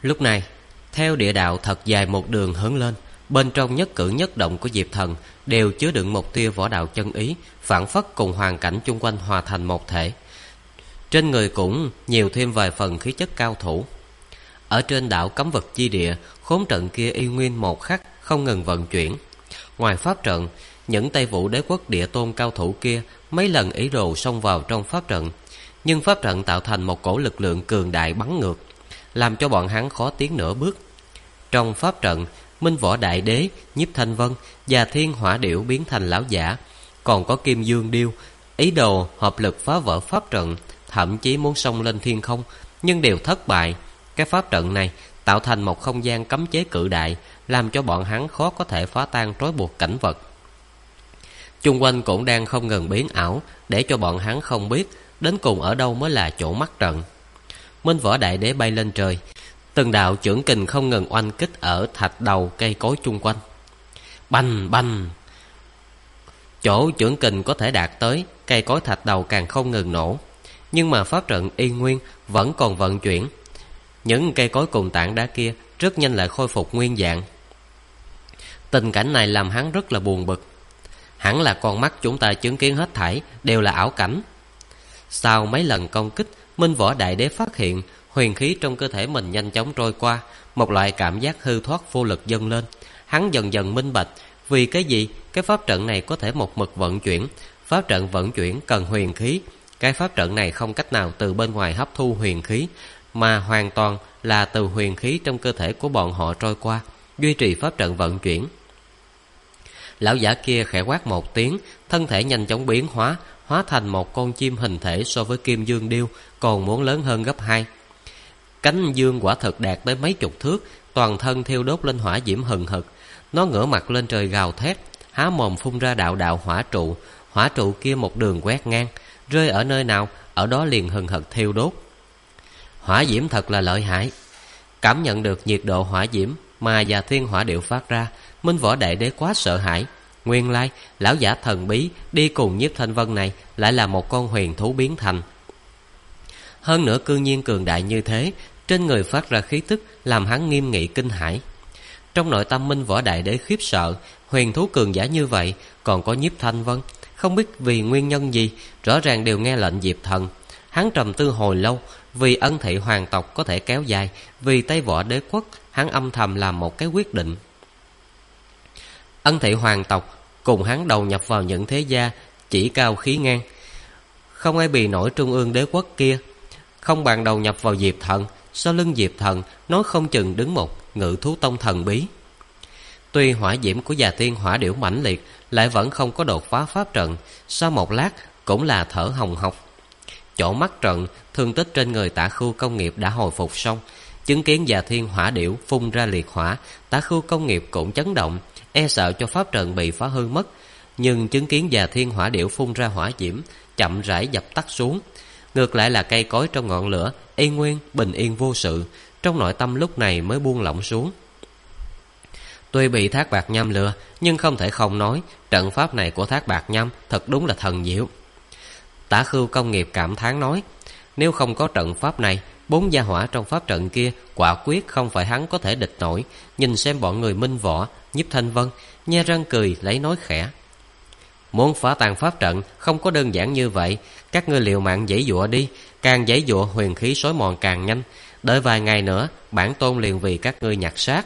Lúc này, theo địa đạo thật dài một đường hướng lên, bên trong nhất cử nhất động của Diệp Thần đều chứa đựng một tia võ đạo chân ý, phảng phất cùng hoàn cảnh chung quanh hòa thành một thể. Trên người cũng nhiều thêm vài phần khí chất cao thủ. Ở trên đảo cấm vật chi địa, khốn trận kia y nguyên một khắc không ngừng vận chuyển. Ngoài pháp trận, những Tây Vũ Đế quốc địa tôn cao thủ kia mấy lần ý đồ xông vào trong pháp trận, nhưng pháp trận tạo thành một cổ lực lượng cường đại bắn ngược, làm cho bọn hắn khó tiến nửa bước. Trong pháp trận, Minh Võ Đại Đế, Nhiếp Thanh Vân và Thiên Hỏa Điểu biến thành lão giả, còn có Kim Dương Điêu ý đồ hợp lực phá vỡ pháp trận, thậm chí muốn xông lên thiên không, nhưng đều thất bại. Cái pháp trận này tạo thành một không gian cấm chế cự đại, làm cho bọn hắn khó có thể phá tan trói buộc cảnh vật. Chung quanh cũng đang không ngừng biến ảo, để cho bọn hắn không biết đến cùng ở đâu mới là chỗ mắc trận. Minh Võ Đại Đế bay lên trời, từng đạo chưởng kình không ngừng oanh kích ở thạch đầu cây cối chung quanh. Bành bành, chỗ chưởng kình có thể đạt tới, cây cối thạch đầu càng không ngừng nổ. Nhưng mà pháp trận y nguyên vẫn còn vận chuyển. Những cây cối cùng tảng đá kia rất nhanh lại khôi phục nguyên dạng. Tình cảnh này làm hắn rất là buồn bực. Hẳn là con mắt chúng ta chứng kiến hết thảy đều là ảo cảnh. Sau mấy lần công kích, Minh Võ Đại Đế phát hiện huyền khí trong cơ thể mình nhanh chóng trôi qua, một loại cảm giác hư thoát vô lực dâng lên. Hắn dần dần minh bạch vì cái gì cái pháp trận này có thể một mực vận chuyển. Pháp trận vận chuyển cần huyền khí. Cái pháp trận này không cách nào từ bên ngoài hấp thu huyền khí, mà hoàn toàn là từ huyền khí trong cơ thể của bọn họ trôi qua, duy trì pháp trận vận chuyển. Lão giả kia khẽ quát một tiếng, thân thể nhanh chóng biến hóa, hóa thành một con chim hình thể so với Kim Dương Điêu còn muốn lớn hơn gấp 2. Cánh dương quả thực đạt tới mấy chục thước, toàn thân thiêu đốt lên hỏa diễm hừng hực. Nó ngửa mặt lên trời gào thét, há mồm phun ra đạo đạo hỏa trụ. Hỏa trụ kia một đường quét ngang, rơi ở nơi nào, ở đó liền hừng hực thiêu đốt. Hỏa diễm thật là lợi hại. Cảm nhận được nhiệt độ hỏa diễm mà và Thiên Hỏa Điểu phát ra, Minh Võ Đại Đế quá sợ hãi. Nguyên lai lão giả thần bí đi cùng Nhiếp Thanh Vân này lại là một con huyền thú biến thành. Hơn nữa cương nhiên cường đại như thế, trên người phát ra khí tức làm hắn nghiêm nghị kinh hãi. Trong nội tâm Minh Võ Đại Đế khiếp sợ, huyền thú cường giả như vậy, còn có Nhiếp Thanh Vân, không biết vì nguyên nhân gì, rõ ràng đều nghe lệnh Diệp Thần. Hắn trầm tư hồi lâu, vì ân thị hoàng tộc có thể kéo dài, vì Tây Võ Đế quốc, hắn âm thầm làm một cái quyết định. Ân thị hoàng tộc cùng hắn đầu nhập vào những thế gia chỉ cao khí ngang, không ai bì nổi trung ương đế quốc kia. Không bằng đầu nhập vào Diệp Thần, sau lưng Diệp Thần nói không chừng đứng một Ngự Thú Tông thần bí. Tuy hỏa diễm của Già Thiên Hỏa Điểu mãnh liệt, lại vẫn không có đột phá pháp trận, sau một lát cũng là thở hồng hộc. Chỗ mắc trận, thương tích trên người Tả Khưu Công Nghiệp đã hồi phục xong. Chứng kiến Già Thiên Hỏa Điểu phun ra liệt hỏa, Tả Khưu Công Nghiệp cũng chấn động, e sợ cho pháp trận bị phá hư mất. Nhưng chứng kiến Già Thiên Hỏa Điểu phun ra hỏa diễm chậm rãi dập tắt xuống. Ngược lại là cây cối trong ngọn lửa y nguyên bình yên vô sự, trong nội tâm lúc này mới buông lỏng xuống. Tuy bị Thác Bạt Nham lừa, nhưng không thể không nói trận pháp này của Thác Bạt Nham thật đúng là thần diệu. Tả Khưu Công Nghiệp cảm thán nói, nếu không có trận pháp này, 4 gia hỏa trong pháp trận kia quả quyết không phải hắn có thể địch nổi. Nhìn xem bọn người Minh Võ, Nhiếp Thanh Vân nhe răng cười lấy nói khẽ, muốn phá tan pháp trận không có đơn giản như vậy. Các ngươi liều mạng giãy giụa đi, càng giãy giụa huyền khí xói mòn càng nhanh. Đợi vài ngày nữa bản tôn liền vì các ngươi nhặt xác.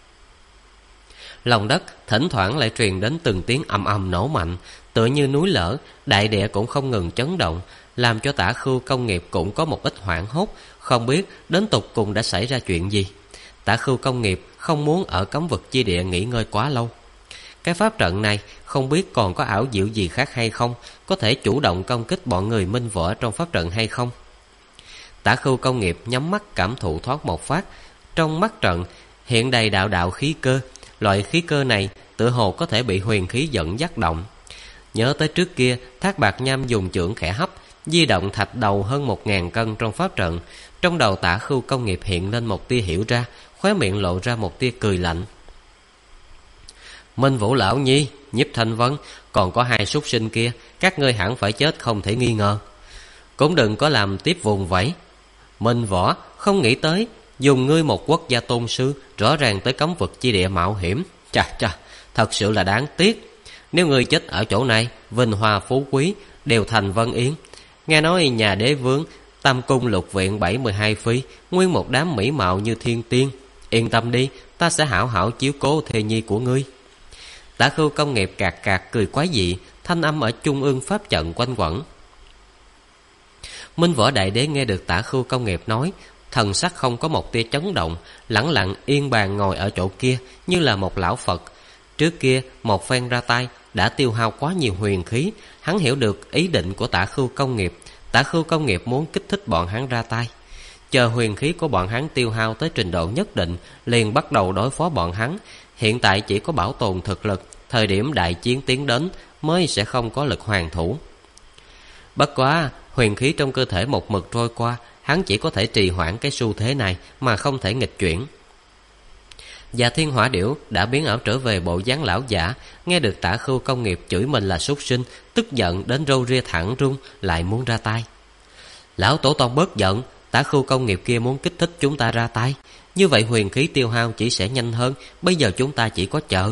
Lòng đất thỉnh thoảng lại truyền đến từng tiếng ầm ầm nổ mạnh, tựa như núi lở, đại địa cũng không ngừng chấn động, làm cho Tả Khưu Công Nghiệp cũng có một ít hoảng hốt, không biết đến tục cùng đã xảy ra chuyện gì. Tả Khưu Công Nghiệp không muốn ở cấm vực chi địa nghỉ ngơi quá lâu. Cái pháp trận này không biết còn có ảo diệu gì khác hay không, có thể chủ động công kích bọn người Minh Võ trong pháp trận hay không. Tả Khưu Công Nghiệp nhắm mắt cảm thụ thoáng một phát, trong mắt trận hiện đầy đạo đạo khí cơ. Loại khí cơ này tựa hồ có thể bị huyền khí dẫn dắt động. Nhớ tới trước kia Thác Bạt Nham dùng chưởng khẽ hấp, di động thạch đầu hơn 1000 cân trong pháp trận. Trong đầu Tả Khưu Công Nghiệp hiện lên một tia hiểu ra, khóe miệng lộ ra một tia cười lạnh. Minh Vũ Lão Nhi, Nhiếp Thanh Vân, còn có 2 súc sinh kia, các ngươi hẳn phải chết không thể nghi ngờ. Cũng đừng có làm tiếp vùng vẫy. Minh Võ không nghĩ tới Dùng ngươi một quốc gia tôn sư, rõ ràng tới cấm vực chi địa mạo hiểm. Chà, thật sự là đáng tiếc. Nếu ngươi chết ở chỗ này, vinh hoa phú quý đều thành vân yến. Nghe nói nhà đế vương, tam cung lục viện 72 phi, nguyên một đám mỹ mạo như thiên tiên. Yên tâm đi, ta sẽ hảo hảo chiếu cố thê nhi của ngươi. Tả Khưu Công Nghiệp cạc cạc cười quái dị, thanh âm ở trung ương pháp trận quanh quẩn. Minh Võ Đại Đế nghe được Tả Khưu Công Nghiệp nói, thần sắc không có một tia chấn động, lẳng lặng yên bàn ngồi ở chỗ kia như là một lão Phật. Trước kia một phen ra tay đã tiêu hao quá nhiều huyền khí, hắn hiểu được ý định của Tả Khưu Công Nghiệp. Tả Khưu Công Nghiệp muốn kích thích bọn hắn ra tay, chờ huyền khí của bọn hắn tiêu hao tới trình độ nhất định liền bắt đầu đối phó bọn hắn. Hiện tại chỉ có bảo tồn thực lực, thời điểm đại chiến tiến đến mới sẽ không có lực hoàn thủ. Bất quá huyền khí trong cơ thể một mực trôi qua, hắn chỉ có thể trì hoãn cái xu thế này mà không thể nghịch chuyển. Và Thiên Hỏa Điểu đã biến ảo trở về bộ dáng lão giả, nghe được Tả Khưu Công Nghiệp chửi mình là súc sinh, tức giận đến râu ria thẳng rung, lại muốn ra tay. Lão tổ tông bớt giận, Tả Khưu Công Nghiệp kia muốn kích thích chúng ta ra tay, như vậy huyền khí tiêu hao chỉ sẽ nhanh hơn, bây giờ chúng ta chỉ có chờ.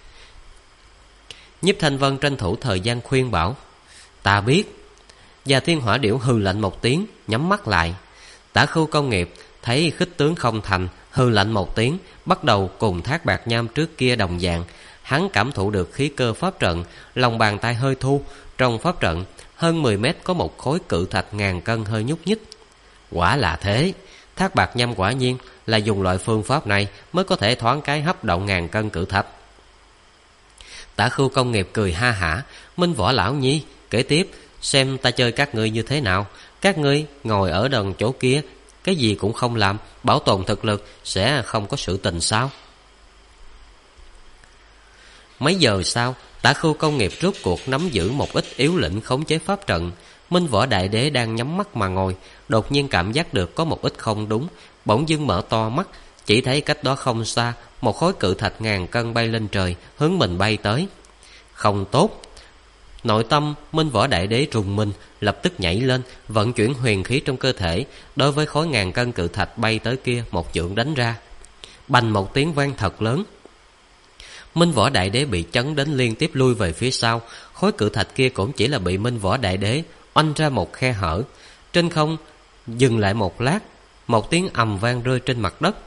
Nhiếp Thanh Vân tranh thủ thời gian khuyên bảo. Ta biết. Và Thiên Hỏa Điểu hừ lạnh một tiếng, nhắm mắt lại. Tả Khưu Công Nghiệp thấy khích tướng không thành, hừ lạnh một tiếng, bắt đầu cùng Thác Bạt Nham trước kia đồng dạng. Hắn cảm thụ được khí cơ pháp trận, lòng bàn tay hơi thu. Trong pháp trận hơn 10 mét có một khối cự thạch ngàn cân hơi nhúc nhích. Quả là thế, Thác Bạt Nham quả nhiên là dùng loại phương pháp này mới có thể thoáng cái hấp động ngàn cân cự thạch. Tả Khưu Công Nghiệp cười ha hả. Minh Võ lão nhi, kể tiếp xem ta chơi các ngươi như thế nào. Các ngươi ngồi ở đằng chỗ kia, cái gì cũng không làm, bảo tồn thực lực sẽ không có sự tình sao? Mấy giờ sau, Tả Khưu Công Nghiệp rốt cuộc nắm giữ một ít yếu lĩnh khống chế pháp trận. Minh Võ Đại Đế đang nhắm mắt mà ngồi, đột nhiên cảm giác được có một ít không đúng, bỗng dưng mở to mắt, chỉ thấy cách đó không xa, một khối cự thạch ngàn cân bay lên trời, hướng mình bay tới. Không tốt. Nội tâm Minh Võ Đại Đế rùng mình, lập tức nhảy lên, vận chuyển huyền khí trong cơ thể, đối với khối ngàn cân cự thạch bay tới kia một chưởng đánh ra. Bành một tiếng vang thật lớn. Minh Võ Đại Đế bị chấn đến liên tiếp lui về phía sau. Khối cự thạch kia cũng chỉ là bị Minh Võ Đại Đế oanh ra một khe hở. Trên không dừng lại một lát, một tiếng ầm vang rơi trên mặt đất.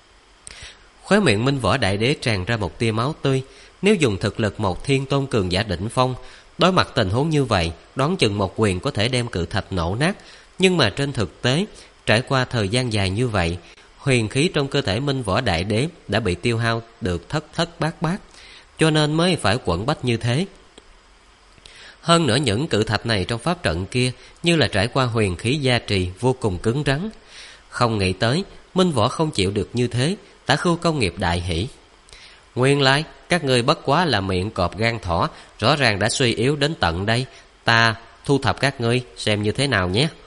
Khóe miệng Minh Võ Đại Đế tràn ra một tia máu tươi. Nếu dùng thực lực một thiên tôn cường giả đỉnh phong, đối mặt tình huống như vậy, đoán chừng một quyền có thể đem cự thạch nổ nát. Nhưng mà trên thực tế, trải qua thời gian dài như vậy, huyền khí trong cơ thể Minh Võ Đại Đế đã bị tiêu hao được thất thất bát bát, cho nên mới phải quẩn bách như thế. Hơn nữa những cự thạch này trong pháp trận kia như là trải qua huyền khí gia trì, vô cùng cứng rắn. Không nghĩ tới Minh Võ không chịu được như thế. Tả Khưu Công Nghiệp đại hỉ. Nguyên lai các ngươi bất quá là miệng cọp gan thỏ, rõ ràng đã suy yếu đến tận đây. Ta thu thập các ngươi xem như thế nào nhé.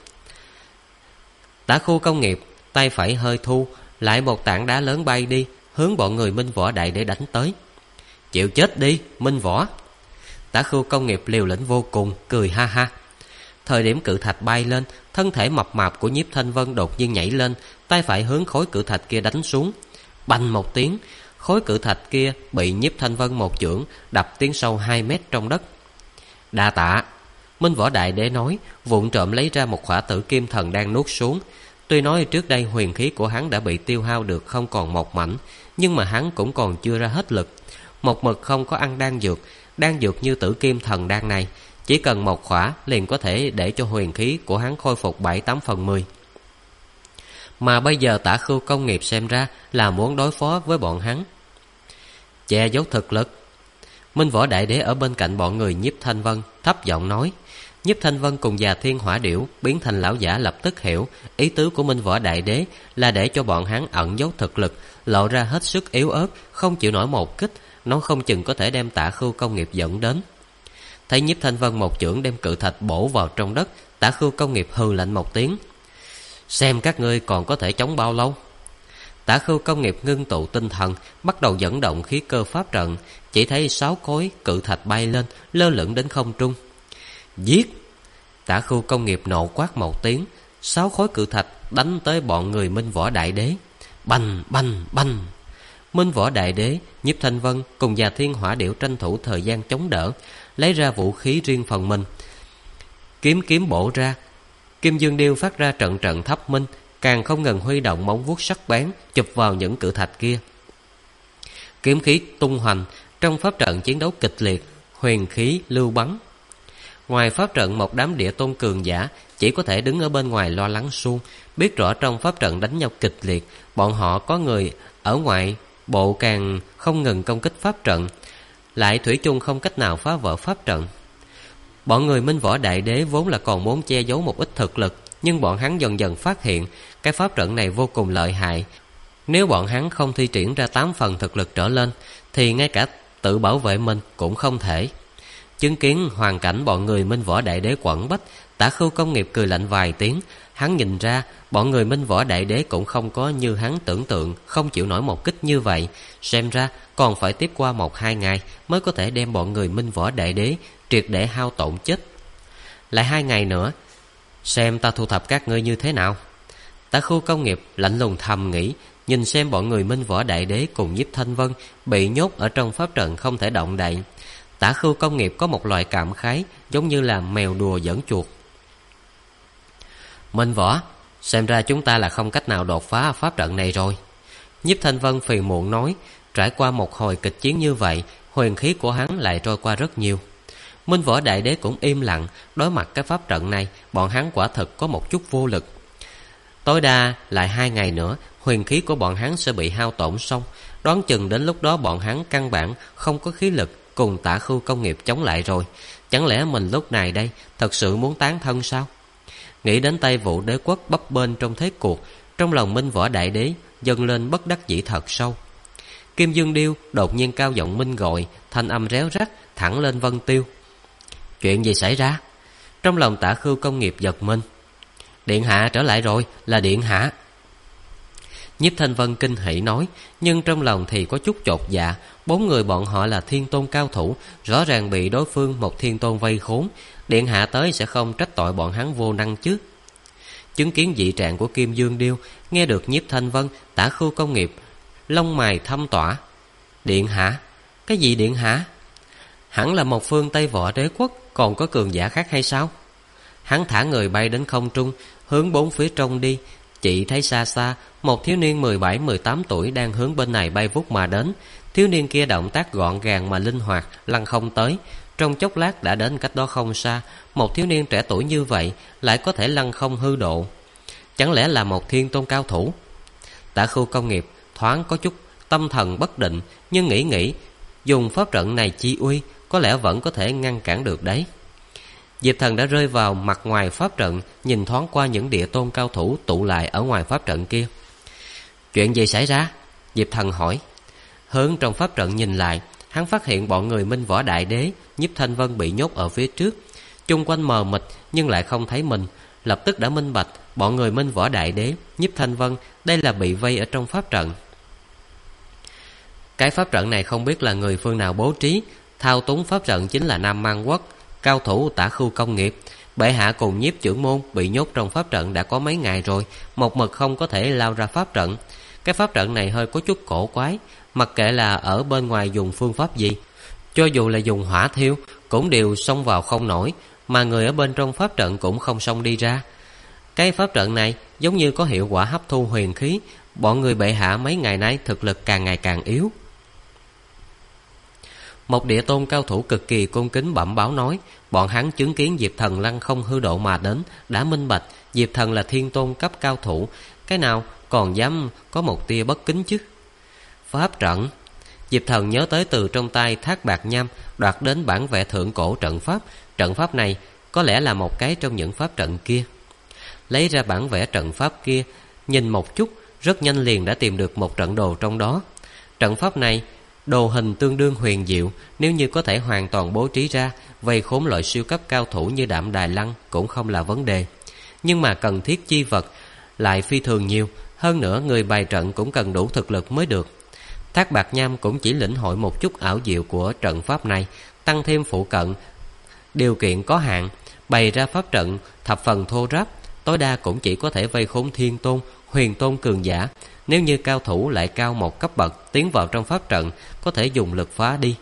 Tả Khưu Công Nghiệp tay phải hơi thu, lại một tảng đá lớn bay đi, hướng bọn người Minh Võ Đại Đế đánh tới. Chịu chết đi Minh Võ. Tả Khưu Công Nghiệp liều lĩnh vô cùng, cười ha ha. Thời điểm cự thạch bay lên, thân thể mập mạp của Nhiếp Thanh Vân đột nhiên nhảy lên, tay phải hướng khối cự thạch kia đánh xuống. Bành một tiếng, khối cự thạch kia bị Nhiếp Thanh Vân một chưởng đập tiến sâu 2 mét trong đất. Đa tạ. Minh Võ Đại Đế nói, vụng trộm lấy ra một khỏa tử kim thần đang nuốt xuống. Tuy nói trước đây huyền khí của hắn đã bị tiêu hao được không còn một mảnh, nhưng mà hắn cũng còn chưa ra hết lực. Một mực không có ăn đan dược như tử kim thần đan này, chỉ cần một khỏa liền có thể để cho huyền khí của hắn khôi phục 7-8/10. Mà bây giờ Tả Khưu Công Nghiệp xem ra là muốn đối phó với bọn hắn. Che giấu thực lực. Minh Võ Đại Đế ở bên cạnh bọn người Nhiếp Thanh Vân thấp giọng nói. Nhiếp Thanh Vân cùng già Thiên Hỏa Điểu biến thành lão giả lập tức hiểu ý tứ của Minh Võ Đại Đế là để cho bọn hắn ẩn giấu thực lực, lộ ra hết sức yếu ớt, không chịu nổi một kích, nó không chừng có thể đem Tả Khưu Công Nghiệp dẫn đến. Thấy Nhiếp Thanh Vân một chưởng đem cự thạch bổ vào trong đất, Tả Khưu Công Nghiệp hừ lạnh một tiếng. Xem các ngươi còn có thể chống bao lâu. Tả Khưu Công Nghiệp ngưng tụ tinh thần, bắt đầu dẫn động khí cơ pháp trận, chỉ thấy 6 khối cự thạch bay lên, lơ lửng đến không trung. Giết! Tả Khưu Công Nghiệp nộ quát một tiếng, 6 khối cự thạch đánh tới bọn người Minh Võ Đại Đế. Bành bành bành. Minh Võ Đại Đế, Nhiếp Thanh Vân cùng Già Thiên Hỏa Điểu tranh thủ thời gian chống đỡ, lấy ra vũ khí riêng phần mình. Kiếm bổ ra, Kim Dương Điêu phát ra trận trận thấp minh, càng không ngừng huy động móng vuốt sắc bén chụp vào những cự thạch kia. Kiếm khí tung hoành, trong pháp trận chiến đấu kịch liệt, huyền khí lưu bắn. Ngoài pháp trận, một đám địa tôn cường giả chỉ có thể đứng ở bên ngoài lo lắng suông, biết rõ trong pháp trận đánh nhau kịch liệt, bọn họ có người ở ngoại bộ càng không ngừng công kích pháp trận, lại thủy chung không cách nào phá vỡ pháp trận. Bọn người Minh Võ Đại Đế vốn là còn muốn che giấu một ít thực lực, nhưng bọn hắn dần dần phát hiện cái pháp trận này vô cùng lợi hại. Nếu bọn hắn không thi triển ra 8 phần thực lực trở lên, thì ngay cả tự bảo vệ mình cũng không thể. Chứng kiến hoàn cảnh bọn người Minh Võ Đại Đế quẩn bách, Tả Khưu Công Nghiệp cười lạnh vài tiếng. Hắn nhìn ra bọn người Minh Võ Đại Đế cũng không có như hắn tưởng tượng không chịu nổi một kích như vậy. Xem ra còn phải tiếp qua 1-2 ngày mới có thể đem bọn người Minh Võ Đại Đế triệt để hao tổn chết. Lại 2 ngày nữa, xem ta thu thập các ngươi như thế nào. Tả Khưu Công Nghiệp lạnh lùng thầm nghĩ, nhìn xem bọn người Minh Võ Đại Đế cùng Nhiếp Thanh Vân bị nhốt ở trong pháp trận không thể động đậy. Tả Khưu Công Nghiệp có một loại cảm khái giống như là mèo đùa giỡn chuột. Minh Võ, xem ra chúng ta là không cách nào đột phá pháp trận này rồi. Nhiếp Thanh Vân phiền muộn nói, trải qua một hồi kịch chiến như vậy, huyền khí của hắn lại trôi qua rất nhiều. Minh Võ Đại Đế cũng im lặng, đối mặt cái pháp trận này, bọn hắn quả thực có một chút vô lực. Tối đa lại 2 ngày nữa, huyền khí của bọn hắn sẽ bị hao tổn xong. Đoán chừng đến lúc đó bọn hắn căn bản không có khí lực cùng Tả Khưu Công Nghiệp chống lại rồi. Chẳng lẽ mình lúc này đây thật sự muốn tán thân sao? Nghĩ đến Tây Vũ Đế quốc bấp bênh trong thế cuộc, trong lòng Minh Võ Đại Đế dâng lên bất đắc dĩ thật sâu. Kim Dương Điêu đột nhiên cao giọng minh gọi, thanh âm réo rắt thẳng lên vân tiêu. Chuyện gì xảy ra? Trong lòng Tả Khưu Công Nghiệp giật mình. Điện hạ trở lại rồi, là điện hạ. Nhiếp Thanh Vân kinh hỉ nói, nhưng trong lòng thì có chút chột dạ. 4 người bọn họ là thiên tôn cao thủ, rõ ràng bị đối phương một thiên tôn vây khốn. Điện hạ tới sẽ không trách tội bọn hắn vô năng chứ. Chứng kiến dị trạng của Kim Dương Điêu, nghe được Nhiếp Thanh Vân, Tả Khưu Công Nghiệp lông mày thâm tỏa. Điện hạ? Cái gì điện hạ? Hẳn là một phương Tây Võ Đế quốc, còn có cường giả khác hay sao? Hắn thả người bay đến không trung, hướng 4 phía trong đi. Chỉ thấy xa xa một thiếu niên 17-18 tuổi đang hướng bên này bay vút mà đến. Thiếu niên kia động tác gọn gàng mà linh hoạt, lăn không tới. Trong chốc lát đã đến cách đó không xa. Một thiếu niên trẻ tuổi như vậy lại có thể lăn không hư độ. Chẳng lẽ là một thiên tôn cao thủ? Tả Khưu Công Nghiệp thoáng có chút tâm thần bất định, nhưng nghĩ dùng pháp trận này chi uy có lẽ vẫn có thể ngăn cản được đấy. Diệp Thần đã rơi vào mặt ngoài pháp trận, nhìn thoáng qua những địa tôn cao thủ tụ lại ở ngoài pháp trận kia. Chuyện gì xảy ra? Diệp Thần hỏi. Hướng trong pháp trận nhìn lại, hắn phát hiện bọn người Minh Võ Đại Đế, Nhiếp Thanh Vân bị nhốt ở phía trước. Chung quanh mờ mịt nhưng lại không thấy mình, lập tức đã minh bạch bọn người Minh Võ Đại Đế, Nhiếp Thanh Vân đây là bị vây ở trong pháp trận. Cái pháp trận này không biết là người phương nào bố trí, thao túng pháp trận chính là Nam Man Quốc cao thủ Tả Khưu Công Nghiệp. Bệ hạ cùng Nhiếp trưởng môn bị nhốt trong pháp trận đã có mấy ngày rồi, một mực không có thể lao ra pháp trận. Cái pháp trận này hơi có chút cổ quái, mặc kệ là ở bên ngoài dùng phương pháp gì, cho dù là dùng hỏa thiêu cũng đều xông vào không nổi, mà người ở bên trong pháp trận cũng không xông đi ra. Cái pháp trận này giống như có hiệu quả hấp thu huyền khí. Bọn người bệ hạ mấy ngày nay thực lực càng ngày càng yếu. Một địa tôn cao thủ cực kỳ cung kính bẩm báo nói, bọn hắn chứng kiến Diệp Thần lăng không hư độ mà đến, đã minh bạch Diệp Thần là thiên tôn cấp cao thủ, cái nào còn dám có một tia bất kính chứ. Pháp trận. Diệp Thần nhớ tới từ trong tay Thác Bạt Nham đoạt đến bản vẽ thượng cổ trận pháp. Trận pháp này có lẽ là một cái trong những pháp trận kia. Lấy ra bản vẽ trận pháp kia, nhìn một chút, rất nhanh liền đã tìm được một trận đồ trong đó. Trận pháp này đồ hình tương đương huyền diệu, nếu như có thể hoàn toàn bố trí ra, vây khốn loại siêu cấp cao thủ như Đạm Đài Lăng cũng không là vấn đề. Nhưng mà cần thiết chi vật lại phi thường nhiều, hơn nữa người bày trận cũng cần đủ thực lực mới được. Thác Bạt Nham cũng chỉ lĩnh hội một chút ảo diệu của trận pháp này, tăng thêm phụ cận điều kiện có hạn, bày ra pháp trận thập phần thô ráp, tối đa cũng chỉ có thể vây khốn thiên tôn huyền tôn cường giả. Nếu như cao thủ lại cao một cấp bậc tiến vào trong pháp trận, có thể dùng lực phá đi.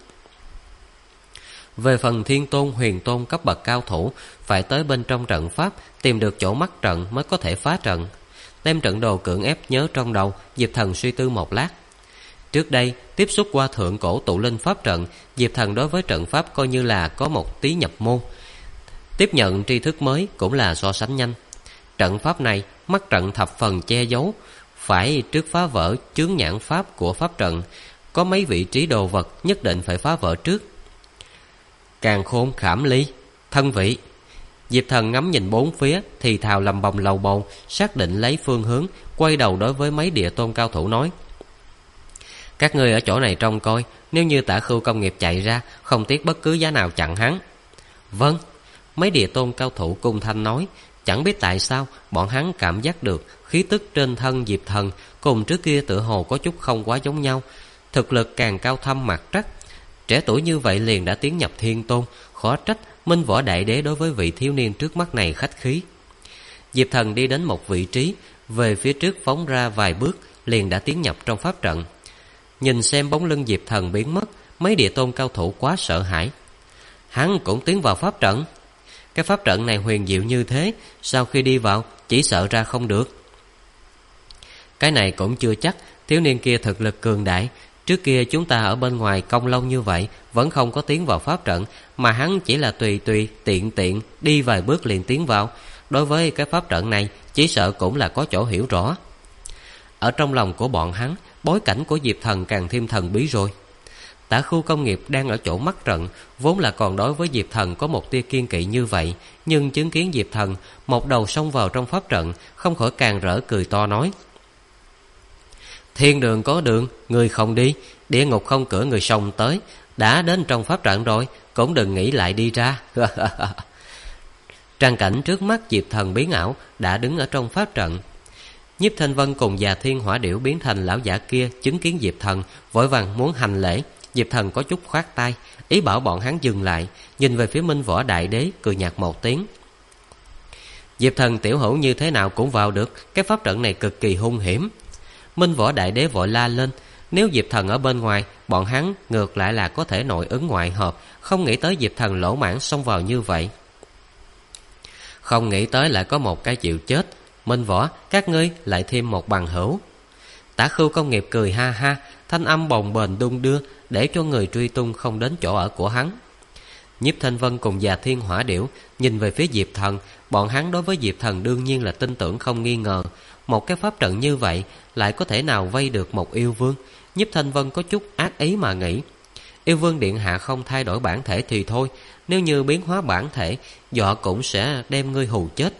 Về phần thiên tôn, huyền tôn cấp bậc cao thủ, phải tới bên trong trận pháp tìm được chỗ mắc trận mới có thể phá trận. Đem trận đồ cưỡng ép nhớ trong đầu, Diệp Thần suy tư một lát. Trước đây tiếp xúc qua thượng cổ tụ linh pháp trận, Diệp Thần đối với trận pháp coi như là có một tí nhập môn. Tiếp nhận tri thức mới cũng là so sánh nhanh. Trận pháp này mắc trận thập phần che giấu, phải trước phá vỡ chướng nhãn pháp của pháp trận. Có mấy vị trí đồ vật nhất định phải phá vỡ trước. Càn khôn, khảm ly, thân vị. Diệp Thần ngắm nhìn bốn phía, thì thào lầm bầm lầu bầu, xác định lấy phương hướng, quay đầu đối với mấy địa tôn cao thủ nói: các ngươi ở chỗ này trông coi, nếu như Tả Khưu Công Nghiệp chạy ra, không tiếc bất cứ giá nào chặn hắn. Vâng. Mấy địa tôn cao thủ cung thanh nói. Chẳng biết tại sao bọn hắn cảm giác được khí tức trên thân Diệp Thần cùng trước kia tựa hồ có chút không quá giống nhau. Thực lực càng cao thâm mặt trắc. Trẻ tuổi như vậy liền đã tiến nhập thiên tôn, khó trách Minh Võ Đại Đế đối với vị thiếu niên trước mắt này khách khí. Diệp Thần đi đến một vị trí, về phía trước phóng ra vài bước, liền đã tiến nhập trong pháp trận. Nhìn xem bóng lưng Diệp Thần biến mất, mấy địa tôn cao thủ quá sợ hãi. Hắn cũng tiến vào pháp trận. Cái pháp trận này huyền diệu như thế, sau khi đi vào chỉ sợ ra không được. Cái này cũng chưa chắc, thiếu niên kia thực lực cường đại. Trước kia chúng ta ở bên ngoài công lâu như vậy, vẫn không có tiến vào pháp trận, mà hắn chỉ là tùy tiện đi vài bước liền tiến vào. Đối với cái pháp trận này, chỉ sợ cũng là có chỗ hiểu rõ. Ở trong lòng của bọn hắn, bối cảnh của Diệp Thần càng thêm thần bí rồi. Tả Khưu Công Nghiệp đang ở chỗ mắc trận, vốn là còn đối với Diệp Thần có một tia kiên kỵ như vậy, nhưng chứng kiến Diệp Thần một đầu xông vào trong pháp trận, không khỏi càng rỡ cười to nói: thiên đường có đường, người không đi; địa ngục không cửa, người xông tới. Đã đến trong pháp trận rồi, cũng đừng nghĩ lại đi ra. Trang cảnh trước mắt Diệp Thần biến ảo, đã đứng ở trong pháp trận. Nhiếp Thanh Vân cùng Già Thiên Hỏa Điểu biến thành lão giả kia chứng kiến Diệp Thần, vội vàng muốn hành lễ. Diệp Thần có chút khoát tay, ý bảo bọn hắn dừng lại, nhìn về phía Minh Võ Đại Đế, cười nhạt một tiếng. Diệp Thần tiểu hữu như thế nào cũng vào được, cái pháp trận này cực kỳ hung hiểm. Minh Võ Đại Đế vội la lên, nếu Diệp Thần ở bên ngoài, bọn hắn ngược lại là có thể nội ứng ngoại hợp, không nghĩ tới Diệp Thần lỗ mãng xông vào như vậy. Không nghĩ tới lại có một cái chịu chết. Minh Võ, các ngươi lại thêm một bằng hữu. Tả Khưu Công Nghiệp cười ha ha, thanh âm bồng bềnh đung đưa, để cho người truy tung không đến chỗ ở của hắn. Nhiếp Thanh Vân cùng Già Thiên Hỏa Điểu nhìn về phía Diệp Thần, bọn hắn đối với Diệp Thần đương nhiên là tin tưởng không nghi ngờ. Một cái pháp trận như vậy lại có thể nào vây được một yêu vương? Nhiếp Thanh Vân có chút ác ý mà nghĩ. Yêu vương điện hạ không thay đổi bản thể thì thôi, nếu như biến hóa bản thể, dọa cũng sẽ đem ngươi hù chết.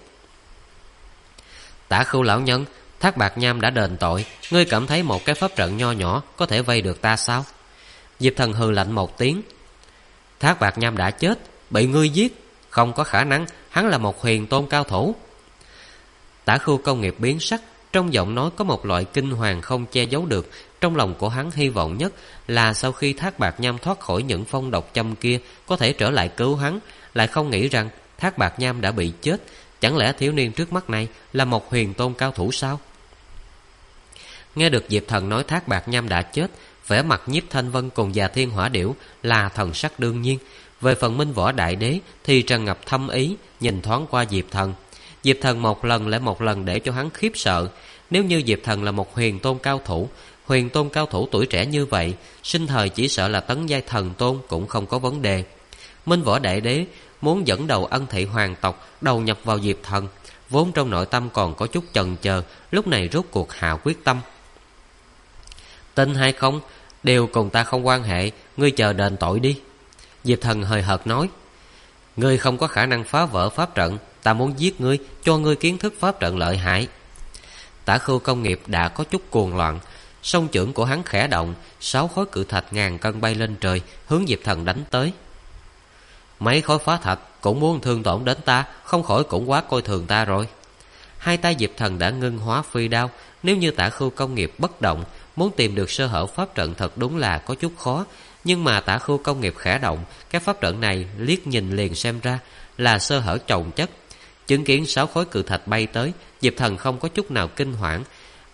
Tả Khưu lão nhân, Thác Bạt Nham đã đền tội, ngươi cảm thấy một cái pháp trận nho nhỏ có thể vây được ta sao? Diệp Thần hừ lạnh một tiếng. Thác Bạt Nham đã chết, bị ngươi giết, không có khả năng, hắn là một huyền tôn cao thủ. Tả Khưu Công Nghiệp biến sắc, trong giọng nói có một loại kinh hoàng không che giấu được. Trong lòng của hắn hy vọng nhất là sau khi Thác Bạt Nham thoát khỏi những phong độc châm kia, có thể trở lại cứu hắn. Lại không nghĩ rằng Thác Bạt Nham đã bị chết. Chẳng lẽ thiếu niên trước mắt này là một huyền tôn cao thủ sao? Nghe được Diệp Thần nói Thác Bạt Nham đã chết, vẻ mặt Nhiếp Thanh Vân cùng Già Thiên Hỏa Điểu là thần sắc đương nhiên. Về phần Minh Võ Đại Đế thì tràn ngập thâm ý, nhìn thoáng qua Diệp Thần. Diệp Thần một lần lại một lần để cho hắn khiếp sợ. Nếu như Diệp Thần là một huyền tôn cao thủ tuổi trẻ như vậy, sinh thời chỉ sợ là tấn giai thần tôn cũng không có vấn đề. Minh Võ Đại Đế muốn dẫn đầu Ân Thị hoàng tộc đầu nhập vào Diệp Thần, vốn trong nội tâm còn có chút chần chờ, lúc này rốt cuộc hạ quyết tâm. Tin hay không đều cùng ta không quan hệ, ngươi chờ đền tội đi. Diệp Thần hời hợt nói. Ngươi không có khả năng phá vỡ pháp trận, ta muốn giết ngươi, cho ngươi kiến thức pháp trận lợi hại. Tả Khưu Công Nghiệp đã có chút cuồng loạn, song chưởng của hắn khẽ động, 6 khối cự thạch ngàn cân bay lên trời, hướng Diệp Thần đánh tới. Mấy khối phá thạch cũng muốn thương tổn đến ta, không khỏi cũng quá coi thường ta rồi. Hai tay Diệp Thần đã ngưng hóa phi đao, nếu như Tả Khưu Công Nghiệp bất động, muốn tìm được sơ hở pháp trận thật đúng là có chút khó. Nhưng mà Tả Khưu Công Nghiệp khẽ động, cái pháp trận này liếc nhìn liền xem ra là sơ hở chồng chất. Chứng kiến 6 khối cự thạch bay tới, Diệp Thần không có chút nào kinh hoảng,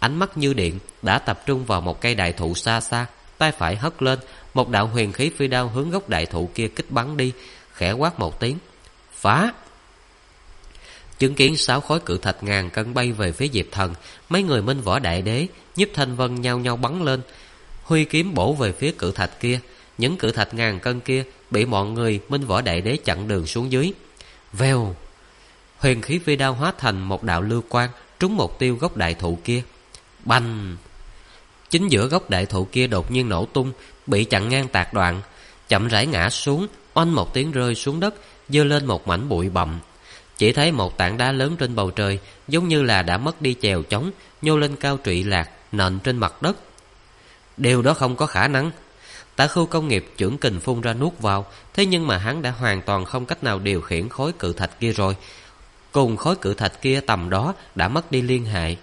ánh mắt như điện đã tập trung vào một cây đại thụ xa xa. Tay phải hất lên, một đạo huyền khí phi đao hướng gốc đại thụ kia kích bắn đi, khẽ quát một tiếng: "Phá!" Chứng kiến 6 khối cự thạch ngàn cân bay về phía Diệp Thần, mấy người Minh Võ Đại Đế, Nhiếp Thanh Vân nhao nhao bắn lên, huy kiếm bổ về phía cự thạch kia. Những cự thạch ngàn cân kia bị mọi người Minh Võ Đại Đế chặn đường xuống dưới. Vèo! Huyền khí phi đao hóa thành một đạo lưu quang, trúng mục tiêu gốc đại thụ kia. Bành! Chính giữa gốc đại thụ kia đột nhiên nổ tung, bị chặn ngang tạc đoạn, chậm rãi ngã xuống, oanh một tiếng rơi xuống đất, giơ lên một mảnh bụi bặm. Chỉ thấy một tảng đá lớn trên bầu trời, giống như là đã mất đi chèo chống, nhô lên cao trụy lạc, nện trên mặt đất. Điều đó không có khả năng. Tả Khưu Công Nghiệp chưởng kình phun ra nuốt vào, thế nhưng mà hắn đã hoàn toàn không cách nào điều khiển khối cự thạch kia rồi. Cùng khối cự thạch kia tầm đó đã mất đi liên hệ.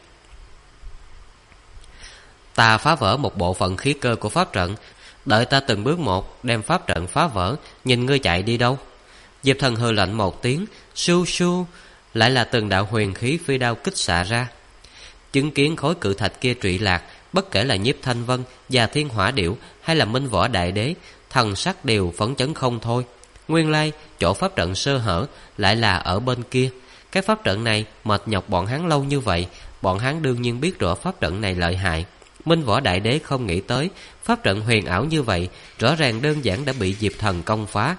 Ta phá vỡ một bộ phận khí cơ của pháp trận, đợi ta từng bước một đem pháp trận phá vỡ, nhìn ngươi chạy đi đâu. Diệp Thần hừ lạnh một tiếng, su su, lại là từng đạo huyền khí phi đao kích xạ ra. Chứng kiến khối cự thạch kia trụy lạc, bất kể là Nhiếp Thanh Vân và Thiên Hỏa Điểu hay là Minh Võ Đại Đế, thần sắc đều phấn chấn không thôi. Nguyên lai chỗ pháp trận sơ hở lại là ở bên kia. Cái pháp trận này mệt nhọc bọn hắn lâu như vậy, bọn hắn đương nhiên biết rõ pháp trận này lợi hại. Minh Võ Đại Đế không nghĩ tới pháp trận huyền ảo như vậy, rõ ràng đơn giản đã bị Diệp Thần công phá.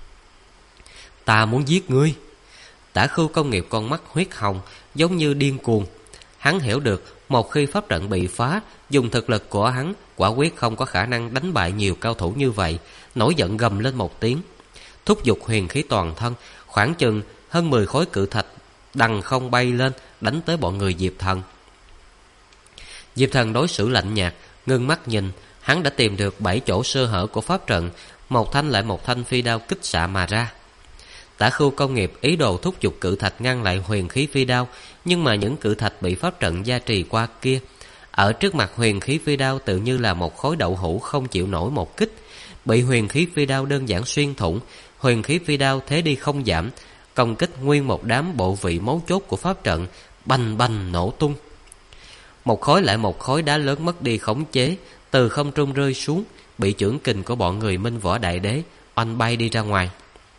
Ta muốn giết ngươi. Tả Khưu Công Nghiệp con mắt huyết hồng, giống như điên cuồng. Hắn hiểu được một khi pháp trận bị phá, dùng thực lực của hắn quả quyết không có khả năng đánh bại nhiều cao thủ như vậy. Nổi giận gầm lên một tiếng, thúc giục huyền khí toàn thân, khoảng chừng hơn 10 khối cự thạch đằng không bay lên, đánh tới bọn người Diệp Thần. Diệp Thần đối xử lạnh nhạt, ngưng mắt nhìn. Hắn đã tìm được 7 chỗ sơ hở của pháp trận, một thanh lại một thanh phi đao kích xạ mà ra. Tả Khưu Công Nghiệp ý đồ thúc giục cự thạch ngăn lại huyền khí phi đao, nhưng mà những cự thạch bị pháp trận gia trì qua kia, ở trước mặt huyền khí phi đao tự như là một khối đậu hũ không chịu nổi một kích, bị huyền khí phi đao đơn giản xuyên thủng. Huyền khí phi đao thế đi không giảm, công kích nguyên một đám bộ vị mấu chốt của pháp trận, bành bành nổ tung. Một khối lại một khối đá lớn mất đi khống chế, từ không trung rơi xuống, bị chưởng kình của bọn người Minh Võ Đại Đế oanh bay đi ra ngoài.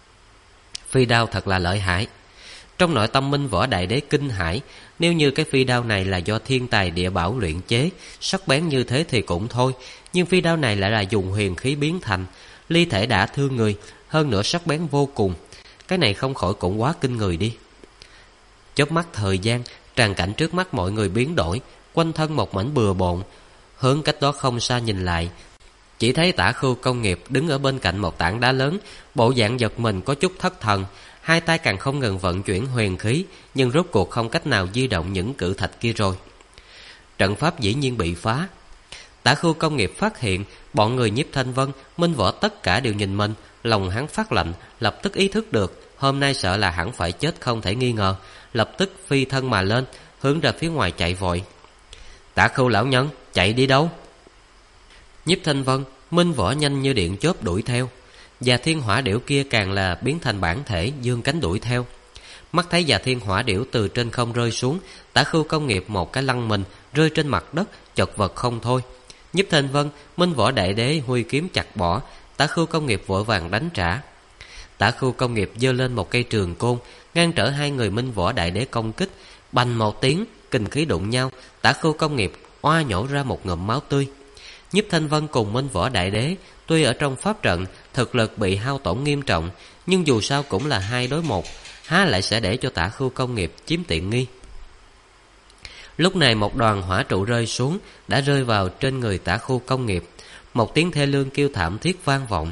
Phi đao thật là lợi hại. Trong nội tâm Minh Võ Đại Đế kinh hãi, nếu như cái phi đao này là do thiên tài địa bảo luyện chế, sắc bén như thế thì cũng thôi, nhưng phi đao này lại là dùng huyền khí biến thành, ly thể đã thương người, hơn nữa sắc bén vô cùng. Cái này không khỏi cũng quá kinh người đi. Chớp mắt thời gian, tràng cảnh trước mắt mọi người biến đổi, quanh thân một mảnh bừa bộn. Hướng cách đó không xa nhìn lại, chỉ thấy Tả Khưu Công Nghiệp đứng ở bên cạnh một tảng đá lớn, bộ dạng giật mình có chút thất thần, hai tay càng không ngừng vận chuyển huyền khí, nhưng rốt cuộc không cách nào di động những cự thạch kia rồi. Trận pháp dĩ nhiên bị phá. Tả Khưu Công Nghiệp phát hiện bọn người Nhiếp Thanh Vân, Minh Võ tất cả đều nhìn mình, lòng hắn phát lạnh, lập tức ý thức được hôm nay sợ là hẳn phải chết không thể nghi ngờ, lập tức phi thân mà lên, hướng ra phía ngoài chạy vội. Tả Khưu lão nhân, chạy đi đâu? Nhiếp Thanh Vân, Minh Võ nhanh như điện chớp đuổi theo, và Thiên Hỏa Điểu kia càng là biến thành bản thể dương cánh đuổi theo. Mắt thấy và Thiên Hỏa Điểu từ trên không rơi xuống, Tả Khưu Công Nghiệp một cái lăn mình rơi trên mặt đất, chật vật không thôi. Nhiếp Thanh Vân, Minh Võ Đại Đế huy kiếm chặt bỏ, Tả Khưu Công Nghiệp vội vàng đánh trả. Tả Khưu Công Nghiệp giơ lên một cây trường côn, ngăn trở hai người Minh Võ Đại Đế công kích. Bành một tiếng, kình khí đụng nhau, Tả Khưu Công Nghiệp oa nhổ ra một ngụm máu tươi. Nhiếp Thanh Vân cùng Minh Võ Đại Đế tuy ở trong pháp trận thực lực bị hao tổn nghiêm trọng, nhưng dù sao cũng là 2 đối 1, há lại sẽ để cho Tả Khưu Công Nghiệp chiếm tiện nghi. Lúc này một đoàn hỏa trụ rơi xuống, đã rơi vào trên người Tả Khưu Công Nghiệp. Một tiếng thê lương kêu thảm thiết vang vọng.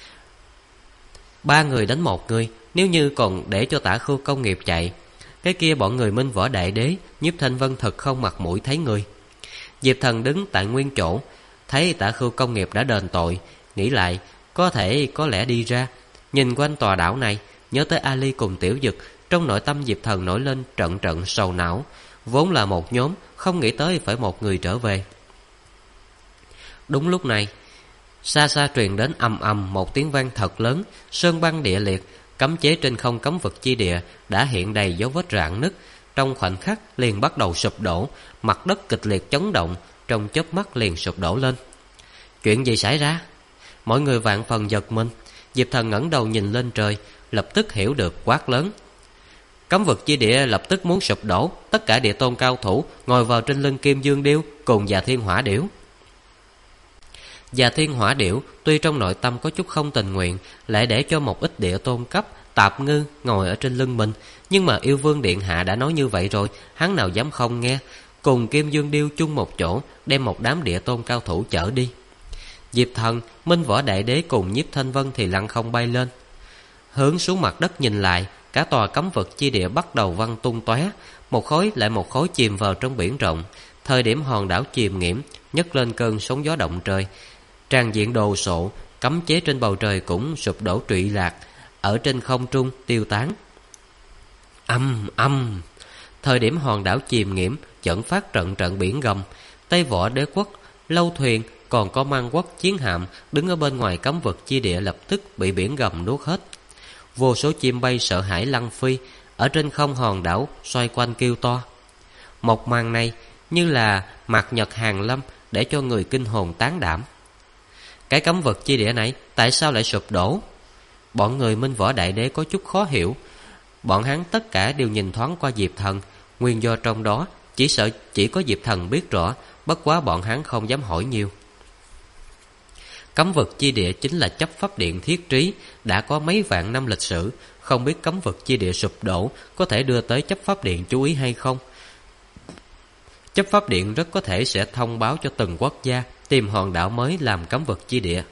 3 người đánh 1 người, nếu như còn để cho Tả Khưu Công Nghiệp chạy, cái kia bọn người Minh Võ Đại Đế, Nhiếp Thanh Vân thật không mặt mũi thấy người. Diệp Thần đứng tại nguyên chỗ, thấy Tả Khưu Công Nghiệp đã đền tội, nghĩ lại có lẽ đi ra. Nhìn quanh tòa đảo này, nhớ tới Ali cùng Tiểu Dực, trong nội tâm Diệp Thần nổi lên trận trận sầu não. Vốn là một nhóm, không nghĩ tới phải một người trở về. Đúng lúc này, xa xa truyền đến ầm ầm một tiếng vang thật lớn, sơn băng địa liệt, cấm chế trên không cấm vực chi địa đã hiện đầy dấu vết rạn nứt. trong khoảnh khắc liền bắt đầu sụp đổ, mặt đất kịch liệt chấn động, trong chớp mắt liền sụp đổ lên. Chuyện gì xảy ra? Mọi người vạn phần giật mình. Diệp Thần ngẩng đầu nhìn lên trời, lập tức hiểu được, quát lớn: Cấm vực chi địa lập tức muốn sụp đổ, tất cả địa tôn cao thủ ngồi vào trên lưng Kim Dương Điêu cùng Già Thiên Hỏa Điểu. Già Thiên Hỏa Điểu tuy trong nội tâm có chút không tình nguyện, lại để cho một ít địa tôn cấp tạp ngư ngồi ở trên lưng mình, nhưng mà Yêu Vương điện hạ đã nói như vậy rồi, hắn nào dám không nghe. Cùng Kim Dương Điêu chung một chỗ, đem một đám địa tôn cao thủ chở đi. Diệp Thần, Minh Võ Đại Đế cùng Nhiếp Thanh Vân thì lặng không bay lên, hướng xuống mặt đất nhìn lại. Cả tòa cấm vực chi địa bắt đầu văng tung tóe, một khối lại một khối chìm vào trong biển rộng. Thời điểm hòn đảo chìm nghiễm, nhấc lên cơn sóng gió động trời, tràn diện đồ sộ, cấm chế trên bầu trời cũng sụp đổ trụy lạc, ở trên không trung tiêu tán. Âm. Thời điểm hòn đảo chìm nghiễm, chợt phát trận trận biển gầm. Tây Võ Đế quốc, lâu thuyền, còn có Man quốc chiến hạm đứng ở bên ngoài cấm vực chi địa lập tức bị biển gầm nuốt hết. Vô số chim bay sợ hãi lăn phi, ở trên không hòn đảo xoay quanh kêu to. Một màn này như là mặt nhật hàng lâm, để cho người kinh hồn tán đảm. Cái cấm vực chi địa này tại sao lại sụp đổ? Bọn người Minh Võ Đại Đế có chút khó hiểu. Bọn hắn tất cả đều nhìn thoáng qua Diệp Thần, nguyên do trong đó chỉ sợ chỉ có Diệp Thần biết rõ, bất quá bọn hắn không dám hỏi nhiều. Cấm vực chi địa chính là chấp pháp điện thiết trí, đã có mấy vạn năm lịch sử, không biết cấm vực chi địa sụp đổ có thể đưa tới chấp pháp điện chú ý hay không. Chấp pháp điện rất có thể sẽ thông báo cho từng quốc gia tìm hòn đảo mới làm cấm vực chi địa.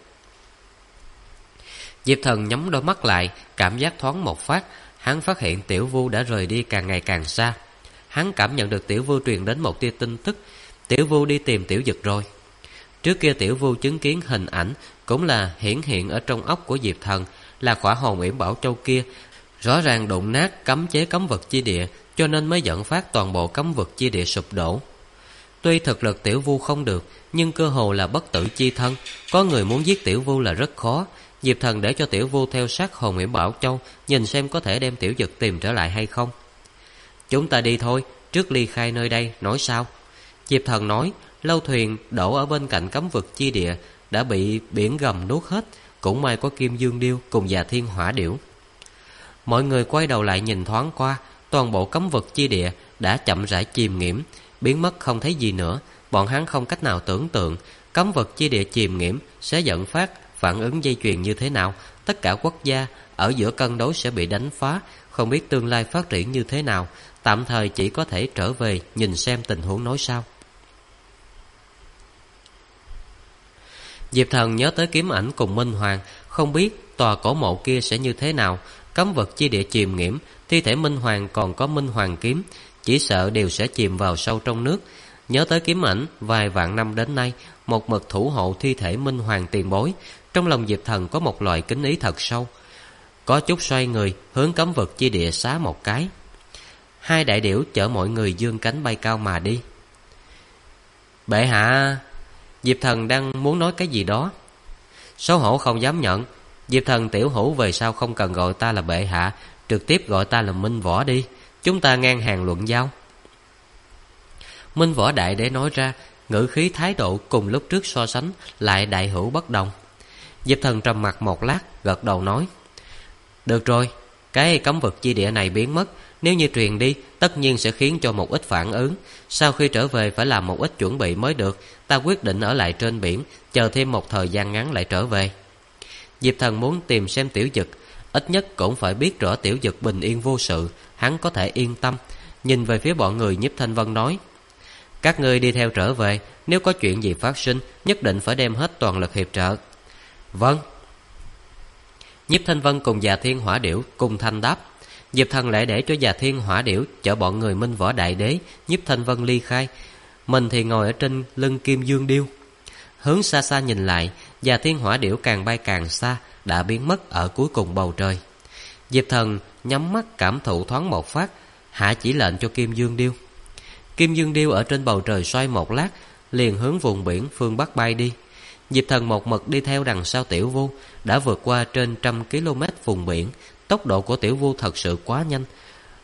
Diệp Thần nhắm đôi mắt lại, cảm giác thoáng một phát, hắn phát hiện Tiểu Vu đã rời đi càng ngày càng xa. Hắn cảm nhận được Tiểu Vu truyền đến một tia tin tức, Tiểu Vu đi tìm Tiểu Dực rồi. Trước kia Tiểu Vu chứng kiến hình ảnh cũng là hiển hiện ở trong óc của Diệp Thần, là khỏa hồn yểm bảo châu kia rõ ràng đụng nát cấm chế cấm vực chi địa, cho nên mới dẫn phát toàn bộ cấm vực chi địa sụp đổ. Tuy thực lực Tiểu Vu không được, nhưng cơ hồ là bất tử chi thân, có người muốn giết Tiểu Vu là rất khó. Diệp Thần để cho Tiểu Vu theo sát hồn yểm bảo châu, nhìn xem có thể đem Tiểu Dực tìm trở lại hay không. Chúng ta đi thôi, trước ly khai nơi đây nói sao? Diệp Thần nói. Lâu thuyền đổ ở bên cạnh cấm vực chi địa đã bị biển gầm nuốt hết, cũng may có Kim Dương Điêu cùng Già Thiên Hỏa Điểu. Mọi người quay đầu lại nhìn thoáng qua, toàn bộ cấm vực chi địa đã chậm rãi chìm nghiễm, biến mất không thấy gì nữa. Bọn hắn không cách nào tưởng tượng cấm vực chi địa chìm nghiễm sẽ dẫn phát phản ứng dây chuyền như thế nào. Tất cả quốc gia ở giữa cân đối sẽ bị đánh phá, không biết tương lai phát triển như thế nào. Tạm thời chỉ có thể trở về nhìn xem tình huống nói sao. Diệp Thần nhớ tới kiếm ảnh cùng Minh Hoàng, không biết tòa cổ mộ kia sẽ như thế nào. Cấm vực chi địa chìm nghiễm, thi thể Minh Hoàng còn có Minh Hoàng kiếm chỉ sợ đều sẽ chìm vào sâu trong nước. Nhớ tới kiếm ảnh vài vạn năm đến nay một mực thủ hộ thi thể Minh Hoàng tiền bối, trong lòng Diệp Thần có một loại kính ý thật sâu. Có chút xoay người hướng cấm vực chi địa xá một cái. Hai đại điểu chở mọi người dương cánh bay cao mà đi. Bệ hạ! Diệp Thần đang muốn nói cái gì đó, xấu hổ không dám nhận. Diệp Thần tiểu hữu về sau không cần gọi ta là bệ hạ, trực tiếp gọi ta là Minh Võ đi, chúng ta ngang hàng luận giao. Minh Võ Đại Đế nói ra, ngữ khí thái độ cùng lúc trước so sánh lại đại hữu bất đồng. Diệp Thần trầm mặt một lát, gật đầu nói: Được rồi, cái cấm vực chi địa này biến mất, nếu như truyền đi tất nhiên sẽ khiến cho một ít phản ứng. Sau khi trở về phải làm một ít chuẩn bị mới được. Ta quyết định ở lại trên biển, chờ thêm một thời gian ngắn lại trở về. Diệp Thần muốn tìm xem Tiểu Dực, ít nhất cũng phải biết rõ Tiểu Dực bình yên vô sự, hắn có thể yên tâm. Nhìn về phía bọn người Nhiếp Thanh Vân nói: Các ngươi đi theo trở về, nếu có chuyện gì phát sinh nhất định phải đem hết toàn lực hiệp trợ. Vâng. Nhiếp Thanh Vân cùng Già Thiên Hỏa Điểu cùng thanh đáp. Diệp Thần lại để cho Già Thiên Hỏa Điểu chở bọn người Minh Võ Đại Đế, Nhiếp Thanh Vân ly khai. Mình thì ngồi ở trên lưng Kim Dương Điêu. Hướng xa xa nhìn lại, Già Thiên Hỏa Điểu càng bay càng xa, đã biến mất ở cuối cùng bầu trời. Diệp Thần nhắm mắt cảm thụ thoáng một phát, hạ chỉ lệnh cho Kim Dương Điêu. Kim Dương Điêu ở trên bầu trời xoay một lát, liền hướng vùng biển phương Bắc bay đi. Diệp Thần một mực đi theo đằng sau Tiểu Vu, đã vượt qua trên 100 km vùng biển. Tốc độ của Tiểu Vu thật sự quá nhanh,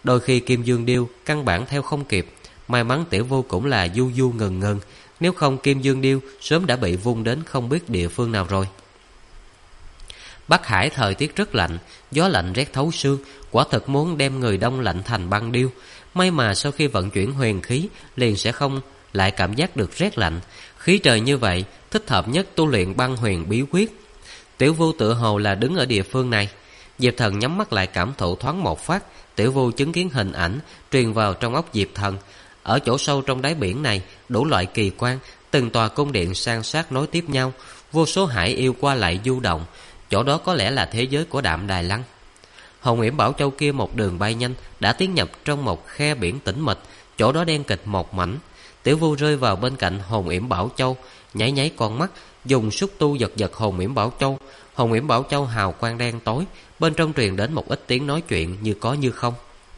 Đôi khi Kim Dương Điêu căn bản theo không kịp. May mắn Tiểu Vu cũng là du du ngần ngần, nếu không Kim Dương Điêu sớm đã bị vung đến không biết địa phương nào rồi. Bắc Hải thời tiết rất lạnh, gió lạnh rét thấu xương, quả thực muốn đem người đông lạnh thành băng điêu. May mà sau khi vận chuyển huyền khí liền sẽ không lại cảm giác được rét lạnh. Khí trời như vậy thích hợp nhất tu luyện băng huyền bí quyết. Tiểu Vu tự hồ là đứng ở địa phương này. Diệp Thần nhắm mắt lại cảm thụ thoáng một phát. Tiểu Vu chứng kiến hình ảnh truyền vào trong óc Diệp Thần. Ở chỗ sâu trong đáy biển này, đủ loại kỳ quan, từng tòa cung điện san sát nối tiếp nhau, vô số hải yêu qua lại du động. Chỗ đó có lẽ là thế giới của Đạm Đài Lăng. Hồng Yểm Bảo Châu kia một đường bay nhanh đã tiến nhập trong một khe biển tĩnh mịch. Chỗ đó đen kịt một mảnh. Tiểu Vu rơi vào bên cạnh Hồng Yểm Bảo Châu, nháy nháy con mắt, dùng xúc tu giật giật Hồng Yểm Bảo Châu. Hồng Yểm Bảo Châu hào quang đen tối, bên trong truyền đến một ít tiếng nói chuyện như có như không.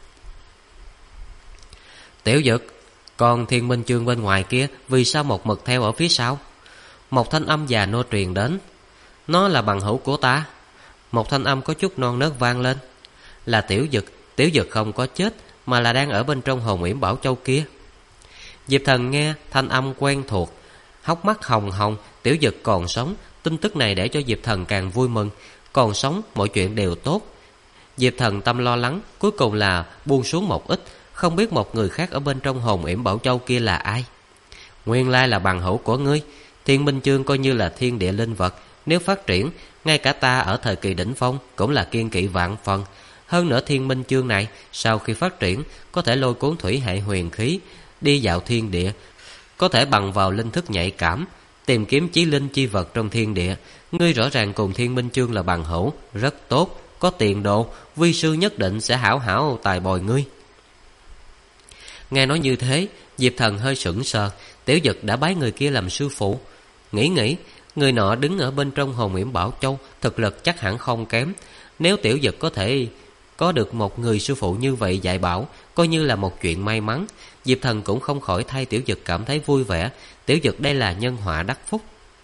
Tiểu Dực, còn Thiên Minh Chương bên ngoài kia vì sao một mực theo ở phía sau? Một thanh âm già nua truyền đến. Nó là bằng hữu của ta. Một thanh âm có chút non nớt vang lên. Là Tiểu Dực. Tiểu Dực không có chết, mà là đang ở bên trong Hồng Yểm Bảo Châu kia. Diệp Thần nghe thanh âm quen thuộc, hốc mắt hồng hồng. Tiểu Dực còn sống. Tin tức này để cho Diệp Thần càng vui mừng. Còn sống, mọi chuyện đều tốt. Diệp Thần tâm lo lắng, cuối cùng là buông xuống một ít. Không biết một người khác ở bên trong Hồng Yểm Bảo Châu kia là ai. Nguyên lai là bằng hữu của ngươi. Thiên Minh Chương coi như là thiên địa linh vật, nếu phát triển, ngay cả ta ở thời kỳ đỉnh phong cũng là kiên kỵ vạn phần. Hơn nữa Thiên Minh Chương này sau khi phát triển có thể lôi cuốn thủy hệ huyền khí, đi dạo thiên địa, có thể bằng vào linh thức nhạy cảm tìm kiếm chí linh chi vật trong thiên địa. Ngươi rõ ràng cùng Thiên Minh Chương là bằng hữu, rất tốt, có tiền đồ, vi sư nhất định sẽ hảo hảo tài bồi ngươi. Nghe nói như thế, Diệp Thần hơi sững sờ. Tiểu Dực đã bái người kia làm sư phụ. Nghĩ người nọ đứng ở bên trong Hồng Yểm Bảo Châu, thực lực chắc hẳn không kém. Nếu Tiểu Dực có thể có được một người sư phụ như vậy dạy bảo, coi như là một chuyện may mắn. Diệp Thần cũng không khỏi thay Tiểu Dực cảm thấy vui vẻ. Tiểu Dực đây là nhân họa đắc phúc.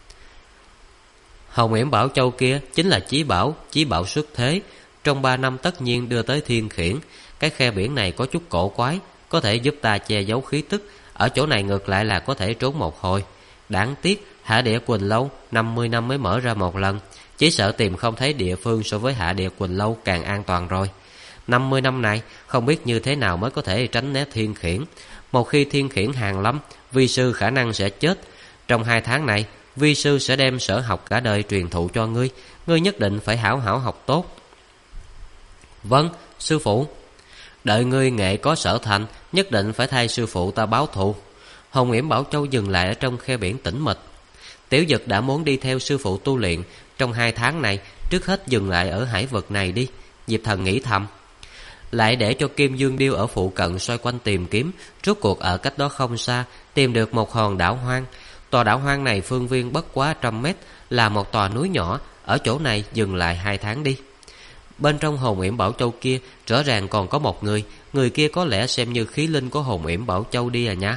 Hồng Yểm Bảo Châu kia chính là chí bảo xuất thế. Trong 3 năm tất nhiên đưa tới thiên khiển. Cái khe biển này có chút cổ quái, có thể giúp ta che giấu khí tức. Ở chỗ này ngược lại là có thể trốn một hồi. Đáng tiếc Hạ Địa Quỳnh Lâu 50 năm mới mở ra một lần. Chỉ sợ tìm không thấy địa phương so với Hạ Địa Quỳnh Lâu càng an toàn rồi. 50 năm này không biết như thế nào mới có thể tránh né thiên khiển. Một khi thiên khiển hàng lâm, vi sư khả năng sẽ chết. Trong 2 tháng này, vi sư sẽ đem sở học cả đời truyền thụ cho ngươi. Ngươi nhất định phải hảo hảo học tốt. Vâng, sư phụ. Đợi ngươi nghệ có sở thành, nhất định phải thay sư phụ ta báo thù. Hồng Yểm Bảo Châu dừng lại ở trong khe biển tĩnh mịch. Tiểu Dực đã muốn đi theo sư phụ tu luyện. Trong 2 tháng này, trước hết dừng lại ở hải vực này đi. Diệp Thần nghĩ thầm. Lại để cho Kim Dương Điêu ở phụ cận xoay quanh tìm kiếm. Rốt cuộc ở cách đó không xa tìm được một hòn đảo hoang. Tòa đảo hoang này phương viên bất quá 100 mét, là một tòa núi nhỏ. Ở chỗ này dừng lại 2 tháng đi. Bên trong Hồng Yểm Bảo Châu kia rõ ràng còn có một người. Người kia có lẽ xem như khí linh của Hồng Yểm Bảo Châu đi à nha.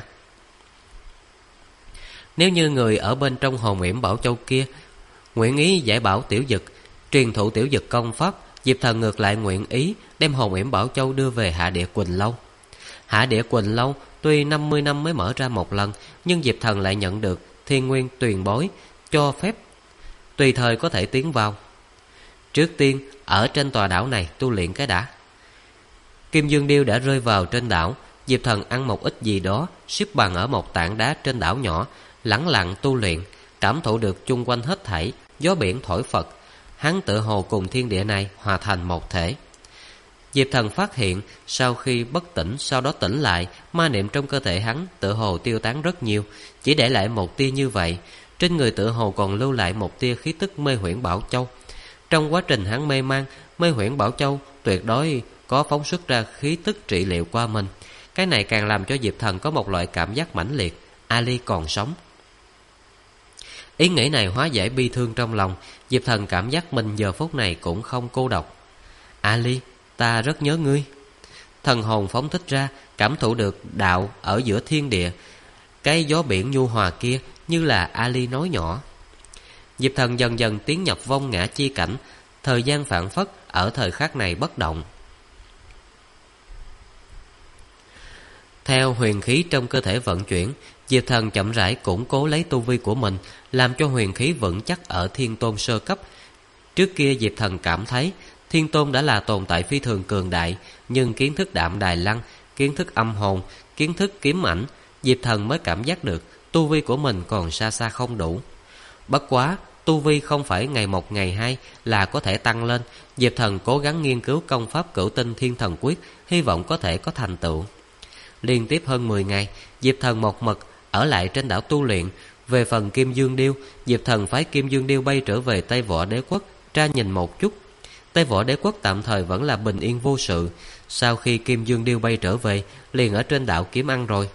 Nếu như người ở bên trong Hồng Yểm Bảo Châu kia nguyện ý dạy bảo Tiểu Dực, truyền thụ Tiểu Dực công pháp, Diệp Thần ngược lại nguyện ý đem Hồng Yểm Bảo Châu đưa về Hạ Địa Quỳnh Lâu. Hạ Địa Quỳnh Lâu tuy 50 năm mới mở ra một lần, nhưng Diệp Thần lại nhận được Thiên Nguyên Tuyền Bối cho phép tùy thời có thể tiến vào. Trước tiên ở trên tòa đảo này tu luyện cái đã. Kim Dương Điêu đã rơi vào trên đảo. Diệp Thần ăn một ít gì đó, xếp bằng ở một tảng đá trên đảo nhỏ, lẳng lặng tu luyện, cảm thụ được chung quanh hết thảy, gió biển thổi phật. Hắn tự hồ cùng thiên địa này hòa thành một thể. Diệp Thần phát hiện sau khi bất tỉnh, sau đó tỉnh lại, ma niệm trong cơ thể hắn tự hồ tiêu tán rất nhiều, chỉ để lại một tia như vậy. Trên người tự hồ còn lưu lại một tia khí tức Mê Huyễn Bảo Châu. Trong quá trình hắn mê man, Mê Huyễn Bảo Châu tuyệt đối có phóng xuất ra khí tức trị liệu qua mình. Cái này càng làm cho Diệp Thần có một loại cảm giác mãnh liệt, Ali còn sống. Ý nghĩ này hóa giải bi thương trong lòng. Diệp Thần cảm giác mình giờ phút này cũng không cô độc. Ali, ta rất nhớ ngươi. Thần hồn phóng thích ra, cảm thụ được đạo ở giữa thiên địa. Cái gió biển nhu hòa kia như là Ali nói nhỏ. Diệp Thần dần dần tiến nhập vong ngã chi cảnh. Thời gian phảng phất ở thời khắc này bất động. Theo huyền khí trong cơ thể vận chuyển, Diệp Thần chậm rãi củng cố lấy tu vi của mình, làm cho huyền khí vững chắc ở Thiên Tôn sơ cấp. Trước kia Diệp Thần cảm thấy Thiên Tôn đã là tồn tại phi thường cường đại, nhưng kiến thức Đạm Đài Lăng, kiến thức âm hồn, kiến thức kiếm ảnh, Diệp Thần mới cảm giác được tu vi của mình còn xa xa không đủ. Bất quá, tu vi không phải ngày một ngày hai là có thể tăng lên. Diệp Thần cố gắng nghiên cứu công pháp Cửu Tinh Thiên Thần Quyết, hy vọng có thể có thành tựu. Liên tiếp hơn 10 ngày, Diệp Thần một mực ở lại trên đảo tu luyện. Về phần Kim Dương Điêu, Diệp Thần phái Kim Dương Điêu bay trở về Tây Võ Đế Quốc tra nhìn một chút. Tây Võ Đế Quốc tạm thời vẫn là bình yên vô sự. Sau khi Kim Dương Điêu bay trở về, liền ở trên đảo kiếm ăn rồi.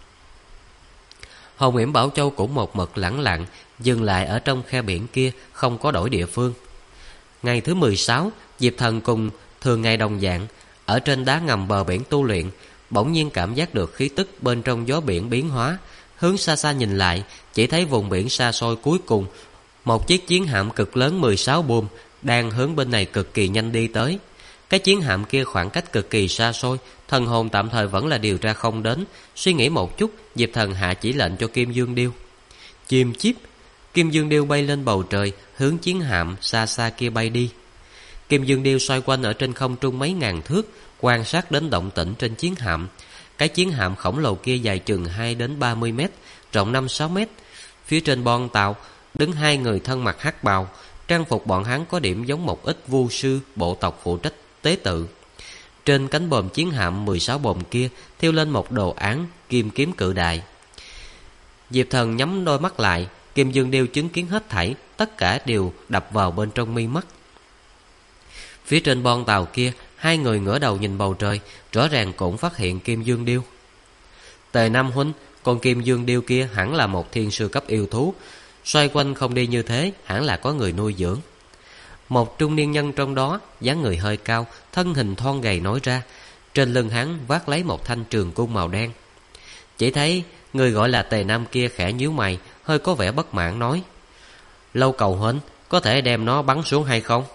Hồng Yểm Bảo Châu cũng một mực lẳng lặng, dừng lại ở trong khe biển kia, không có đổi địa phương. Ngày thứ 16, Diệp Thần cùng thường ngày đồng dạng ở trên đá ngầm bờ biển tu luyện, bỗng nhiên cảm giác được khí tức bên trong gió biển biến hóa. Hướng xa xa nhìn lại, chỉ thấy vùng biển xa xôi cuối cùng, một chiếc chiến hạm cực lớn 16 buồm đang hướng bên này cực kỳ nhanh đi tới. Cái chiến hạm kia khoảng cách cực kỳ xa xôi, thần hồn tạm thời vẫn là điều tra không đến. Suy nghĩ một chút, Diệp Thần hạ chỉ lệnh cho Kim Dương Điêu. Chim chíp, Kim Dương Điêu bay lên bầu trời, hướng chiến hạm xa xa kia bay đi. Kim Dương Điêu xoay quanh ở trên không trung mấy ngàn thước, quan sát đến động tĩnh trên chiến hạm. Cái chiến hạm khổng lồ kia dài chừng 2 đến 30 mét, rộng 5-6 mét. Phía trên bon tàu đứng 2 người thân mặc hắc bào, trang phục bọn hắn có điểm giống một ít vu sư bộ tộc phụ trách tế tự. Trên cánh bồm chiến hạm 16 bồm kia thêu lên một đồ án kim kiếm cự đại. Diệp Thần nhắm đôi mắt lại, Kim Dương Điêu chứng kiến hết thảy, tất cả đều đập vào bên trong mi mắt. Phía trên bon tàu kia, 2 người ngửa đầu nhìn bầu trời, rõ ràng cũng phát hiện Kim Dương Điêu. Tề Nam huynh, con Kim Dương Điêu kia hẳn là một thiên sư cấp yêu thú, xoay quanh không đi như thế, hẳn là có người nuôi dưỡng. Một trung niên nhân trong đó, dáng người hơi cao, thân hình thon gầy nói ra. Trên lưng hắn vác lấy một thanh trường cung màu đen. Chỉ thấy người gọi là Tề Nam kia khẽ nhíu mày, hơi có vẻ bất mãn nói: Lâu Cầu huynh, có thể đem nó bắn xuống hay không?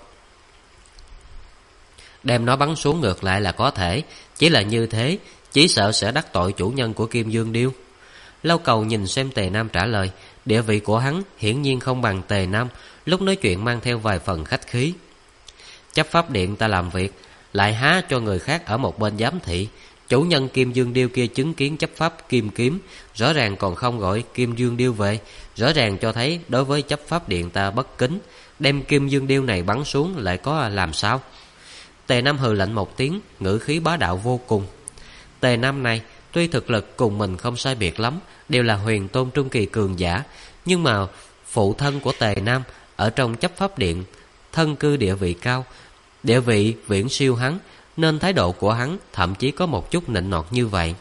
Đem nó bắn xuống ngược lại là có thể, chỉ là như thế chỉ sợ sẽ đắc tội chủ nhân của Kim Dương Điêu. Lâu Cầu nhìn xem Tề Nam trả lời. Địa vị của hắn hiển nhiên không bằng Tề Nam, lúc nói chuyện mang theo vài phần khách khí. Chấp pháp điện ta làm việc, lại há cho người khác ở một bên giám thị. Chủ nhân Kim Dương Điêu kia chứng kiến chấp pháp kim kiếm, rõ ràng còn không gọi Kim Dương Điêu về, rõ ràng cho thấy đối với chấp pháp điện ta bất kính. Đem Kim Dương Điêu này bắn xuống lại có làm sao? Tề Nam hừ lạnh một tiếng, ngữ khí bá đạo vô cùng. Tề Nam này tuy thực lực cùng mình không sai biệt lắm, đều là huyền tôn trung kỳ cường giả, nhưng mà phụ thân của Tề Nam ở trong chấp pháp điện thân cư địa vị cao, địa vị viễn siêu hắn, nên thái độ của hắn thậm chí có một chút nịnh nọt như vậy.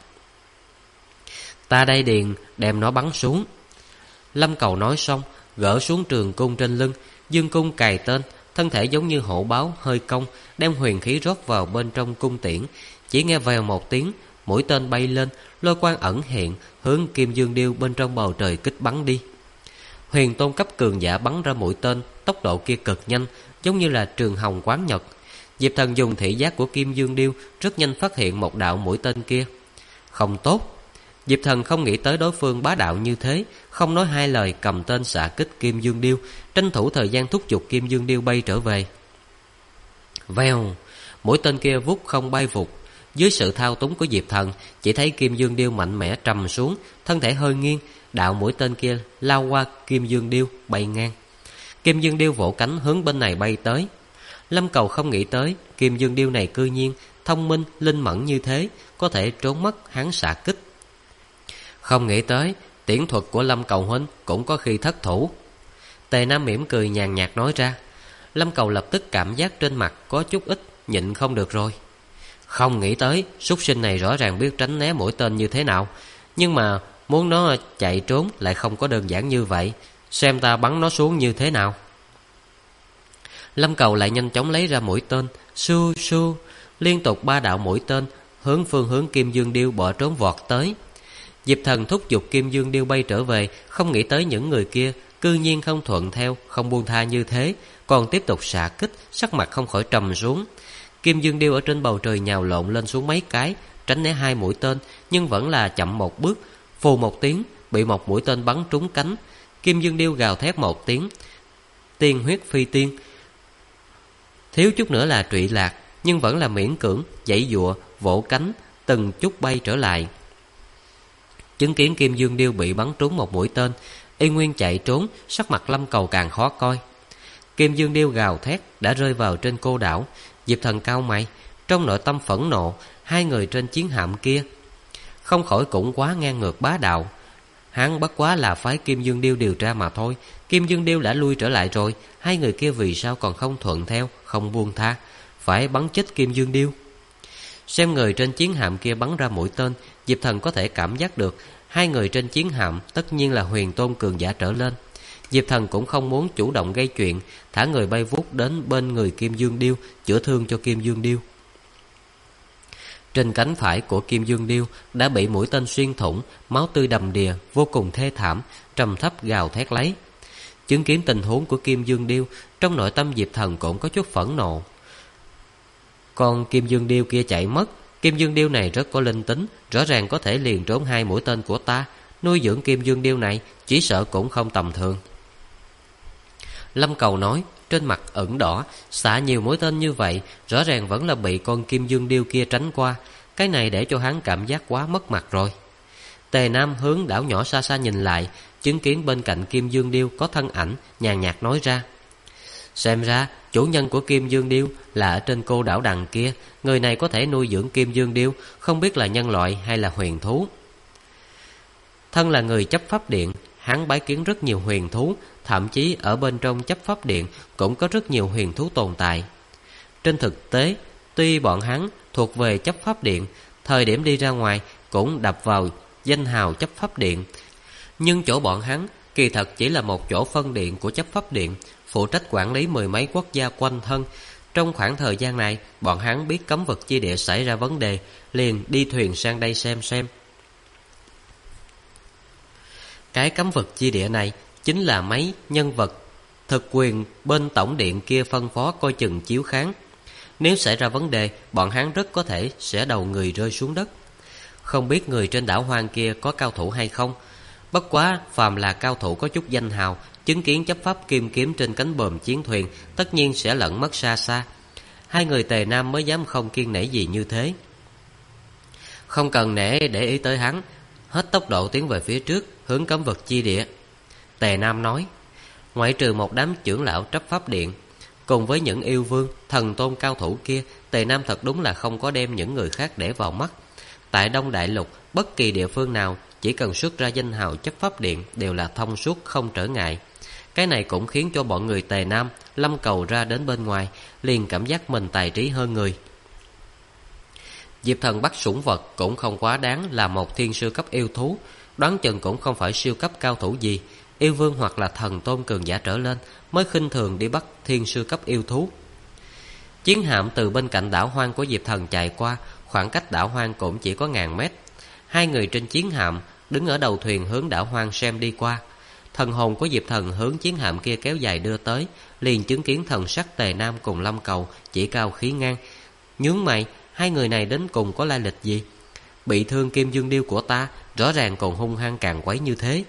Ta đây điền đem nó bắn xuống. Lâm Cầu nói xong, gỡ xuống trường cung trên lưng, dương cung cài tên, thân thể giống như hổ báo hơi cong, đem huyền khí rót vào bên trong cung tiễn. Chỉ nghe vèo một tiếng, mũi tên bay lên, lôi quang ẩn hiện, hướng Kim Dương Điêu bên trong bầu trời kích bắn đi. Huyền tôn cấp cường giả bắn ra mũi tên, tốc độ kia cực nhanh, giống như là trường hồng quán nhật. Diệp Thần dùng thị giác của Kim Dương Điêu rất nhanh phát hiện một đạo mũi tên kia. Không tốt. Diệp Thần không nghĩ tới đối phương bá đạo như thế, không nói hai lời cầm tên xạ kích Kim Dương Điêu, tranh thủ thời gian thúc giục Kim Dương Điêu bay trở về. Vèo, mũi tên kia vút không bay vụt. Dưới sự thao túng của Diệp Thần, chỉ thấy Kim Dương Điêu mạnh mẽ trầm xuống, thân thể hơi nghiêng, đạo mũi tên kia lao qua Kim Dương Điêu bay ngang. Kim Dương Điêu vỗ cánh hướng bên này bay tới. Lâm Cầu không nghĩ tới Kim Dương Điêu này cư nhiên thông minh linh mẫn như thế, có thể trốn mất hắn xạ kích. Không nghĩ tới tiễn thuật của Lâm Cầu huynh cũng có khi thất thủ. Tề Nam mỉm cười nhàn nhạt nói ra. Lâm Cầu lập tức cảm giác trên mặt có chút ít nhịn không được rồi. Không nghĩ tới súc sinh này rõ ràng biết tránh né mũi tên như thế nào, nhưng mà muốn nó chạy trốn lại không có đơn giản như vậy. Xem ta bắn nó xuống như thế nào. Lâm Cầu lại nhanh chóng lấy ra mũi tên, su su, liên tục 3 đạo mũi tên hướng phương hướng Kim Dương Điêu bỏ trốn vọt tới. Diệp Thần thúc giục Kim Dương Điêu bay trở về, không nghĩ tới những người kia cư nhiên không thuận theo, không buông tha như thế, còn tiếp tục xạ kích, sắc mặt không khỏi trầm xuống. Kim Dương Điêu ở trên bầu trời nhào lộn lên xuống mấy cái, tránh né 2 mũi tên, nhưng vẫn là chậm một bước. Phù một tiếng, bị một mũi tên bắn trúng cánh. Kim Dương Điêu gào thét một tiếng, tiên huyết phi tiên, thiếu chút nữa là trụy lạc, nhưng vẫn là miễn cưỡng giãy giụa vỗ cánh, từng chút bay trở lại. Chứng kiến Kim Dương Điêu bị bắn trúng một mũi tên, y nguyên chạy trốn, sắc mặt Lâm Cầu càng khó coi. Kim Dương Điêu gào thét đã rơi vào trên cô đảo. Diệp Thần cau mày, trong nội tâm phẫn nộ. 2 người trên chiến hạm kia không khỏi cũng quá ngang ngược bá đạo. Hắn bất quá là phái Kim Dương Điêu điều tra mà thôi. Kim Dương Điêu đã lui trở lại rồi, 2 người kia vì sao còn không thuận theo, không buông tha, phải bắn chết Kim Dương Điêu? Xem người trên chiến hạm kia bắn ra mũi tên, Diệp Thần có thể cảm giác được 2 người trên chiến hạm tất nhiên là huyền tôn cường giả trở lên. Diệp Thần cũng không muốn chủ động gây chuyện, thả người bay vút đến bên người Kim Dương Điêu, chữa thương cho Kim Dương Điêu. Trên cánh phải của Kim Dương Điêu đã bị mũi tên xuyên thủng, máu tươi đầm đìa, vô cùng thê thảm, trầm thấp gào thét lấy. Chứng kiến tình huống của Kim Dương Điêu, trong nội tâm Diệp Thần cũng có chút phẫn nộ. Còn Kim Dương Điêu kia chạy mất. Kim Dương Điêu này rất có linh tính, rõ ràng có thể liền trốn 2 mũi tên của ta. Nuôi dưỡng Kim Dương Điêu này chỉ sợ cũng không tầm thường. Lâm Cầu nói, trên mặt ửng đỏ, xạ nhiều mũi tên như vậy, rõ ràng vẫn là bị con Kim Dương Điêu kia tránh qua. Cái này để cho hắn cảm giác quá mất mặt rồi. Tề Nam hướng đảo nhỏ xa xa nhìn lại, chứng kiến bên cạnh Kim Dương Điêu có thân ảnh, nhàn nhạt nói ra: xem ra chủ nhân của Kim Dương Điêu là ở trên cô đảo đằng kia. Người này có thể nuôi dưỡng Kim Dương Điêu, không biết là nhân loại hay là huyền thú. Thân là người chấp pháp điện, hắn bái kiến rất nhiều huyền thú, thậm chí ở bên trong chấp pháp điện cũng có rất nhiều huyền thú tồn tại. Trên thực tế, tuy bọn hắn thuộc về chấp pháp điện, thời điểm đi ra ngoài cũng đập vào danh hào chấp pháp điện, nhưng chỗ bọn hắn kỳ thật chỉ là một chỗ phân điện của chấp pháp điện, phụ trách quản lý 10 mấy quốc gia quanh thân. Trong khoảng thời gian này, bọn hắn biết cấm vật chi địa xảy ra vấn đề, liền đi thuyền sang đây xem. Cái cấm vật chi địa này chính là mấy nhân vật thực quyền bên tổng điện kia phân phó coi chừng chiếu kháng. Nếu xảy ra vấn đề, bọn hắn rất có thể sẽ đầu người rơi xuống đất. Không biết người trên đảo hoang kia có cao thủ hay không. Bất quá phàm là cao thủ có chút danh hào, chứng kiến chấp pháp kim kiếm trên cánh buồm chiến thuyền, tất nhiên sẽ lẫn mất xa xa. 2 người Tề Nam mới dám không kiêng nể gì như thế. Không cần nể để ý tới hắn, hết tốc độ tiến về phía trước, hướng cấm vật chi địa. Tề Nam nói, ngoại trừ một đám trưởng lão chấp pháp điện, cùng với những yêu vương, thần tôn cao thủ kia, Tề Nam thật đúng là không có đem những người khác để vào mắt. Tại Đông Đại Lục, bất kỳ địa phương nào, chỉ cần xuất ra danh hào chấp pháp điện đều là thông suốt không trở ngại. Cái này cũng khiến cho bọn người Tề Nam, Lâm Cầu ra đến bên ngoài, liền cảm giác mình tài trí hơn người. Diệp Thần bắt sủng vật cũng không quá đáng là một thiên sư cấp yêu thú, đoán chừng cũng không phải siêu cấp cao thủ gì. Yêu vương hoặc là thần tôn cường giả trở lên mới khinh thường đi bắt thiên sư cấp yêu thú. Chiến hạm từ bên cạnh đảo hoang của Diệp Thần chạy qua, khoảng cách đảo hoang cũng chỉ có 1000 mét. 2 người trên chiến hạm đứng ở đầu thuyền hướng đảo hoang xem đi qua. Thần hồn của Diệp Thần hướng chiến hạm kia kéo dài đưa tới, liền chứng kiến thần sắc Tề Nam cùng Lâm Cầu chỉ cao khí ngang. Nhướng mày, 2 người này đến cùng có lai lịch gì? Bị thương Kim Dương Điêu của ta, rõ ràng còn hung hăng càng quấy như thế.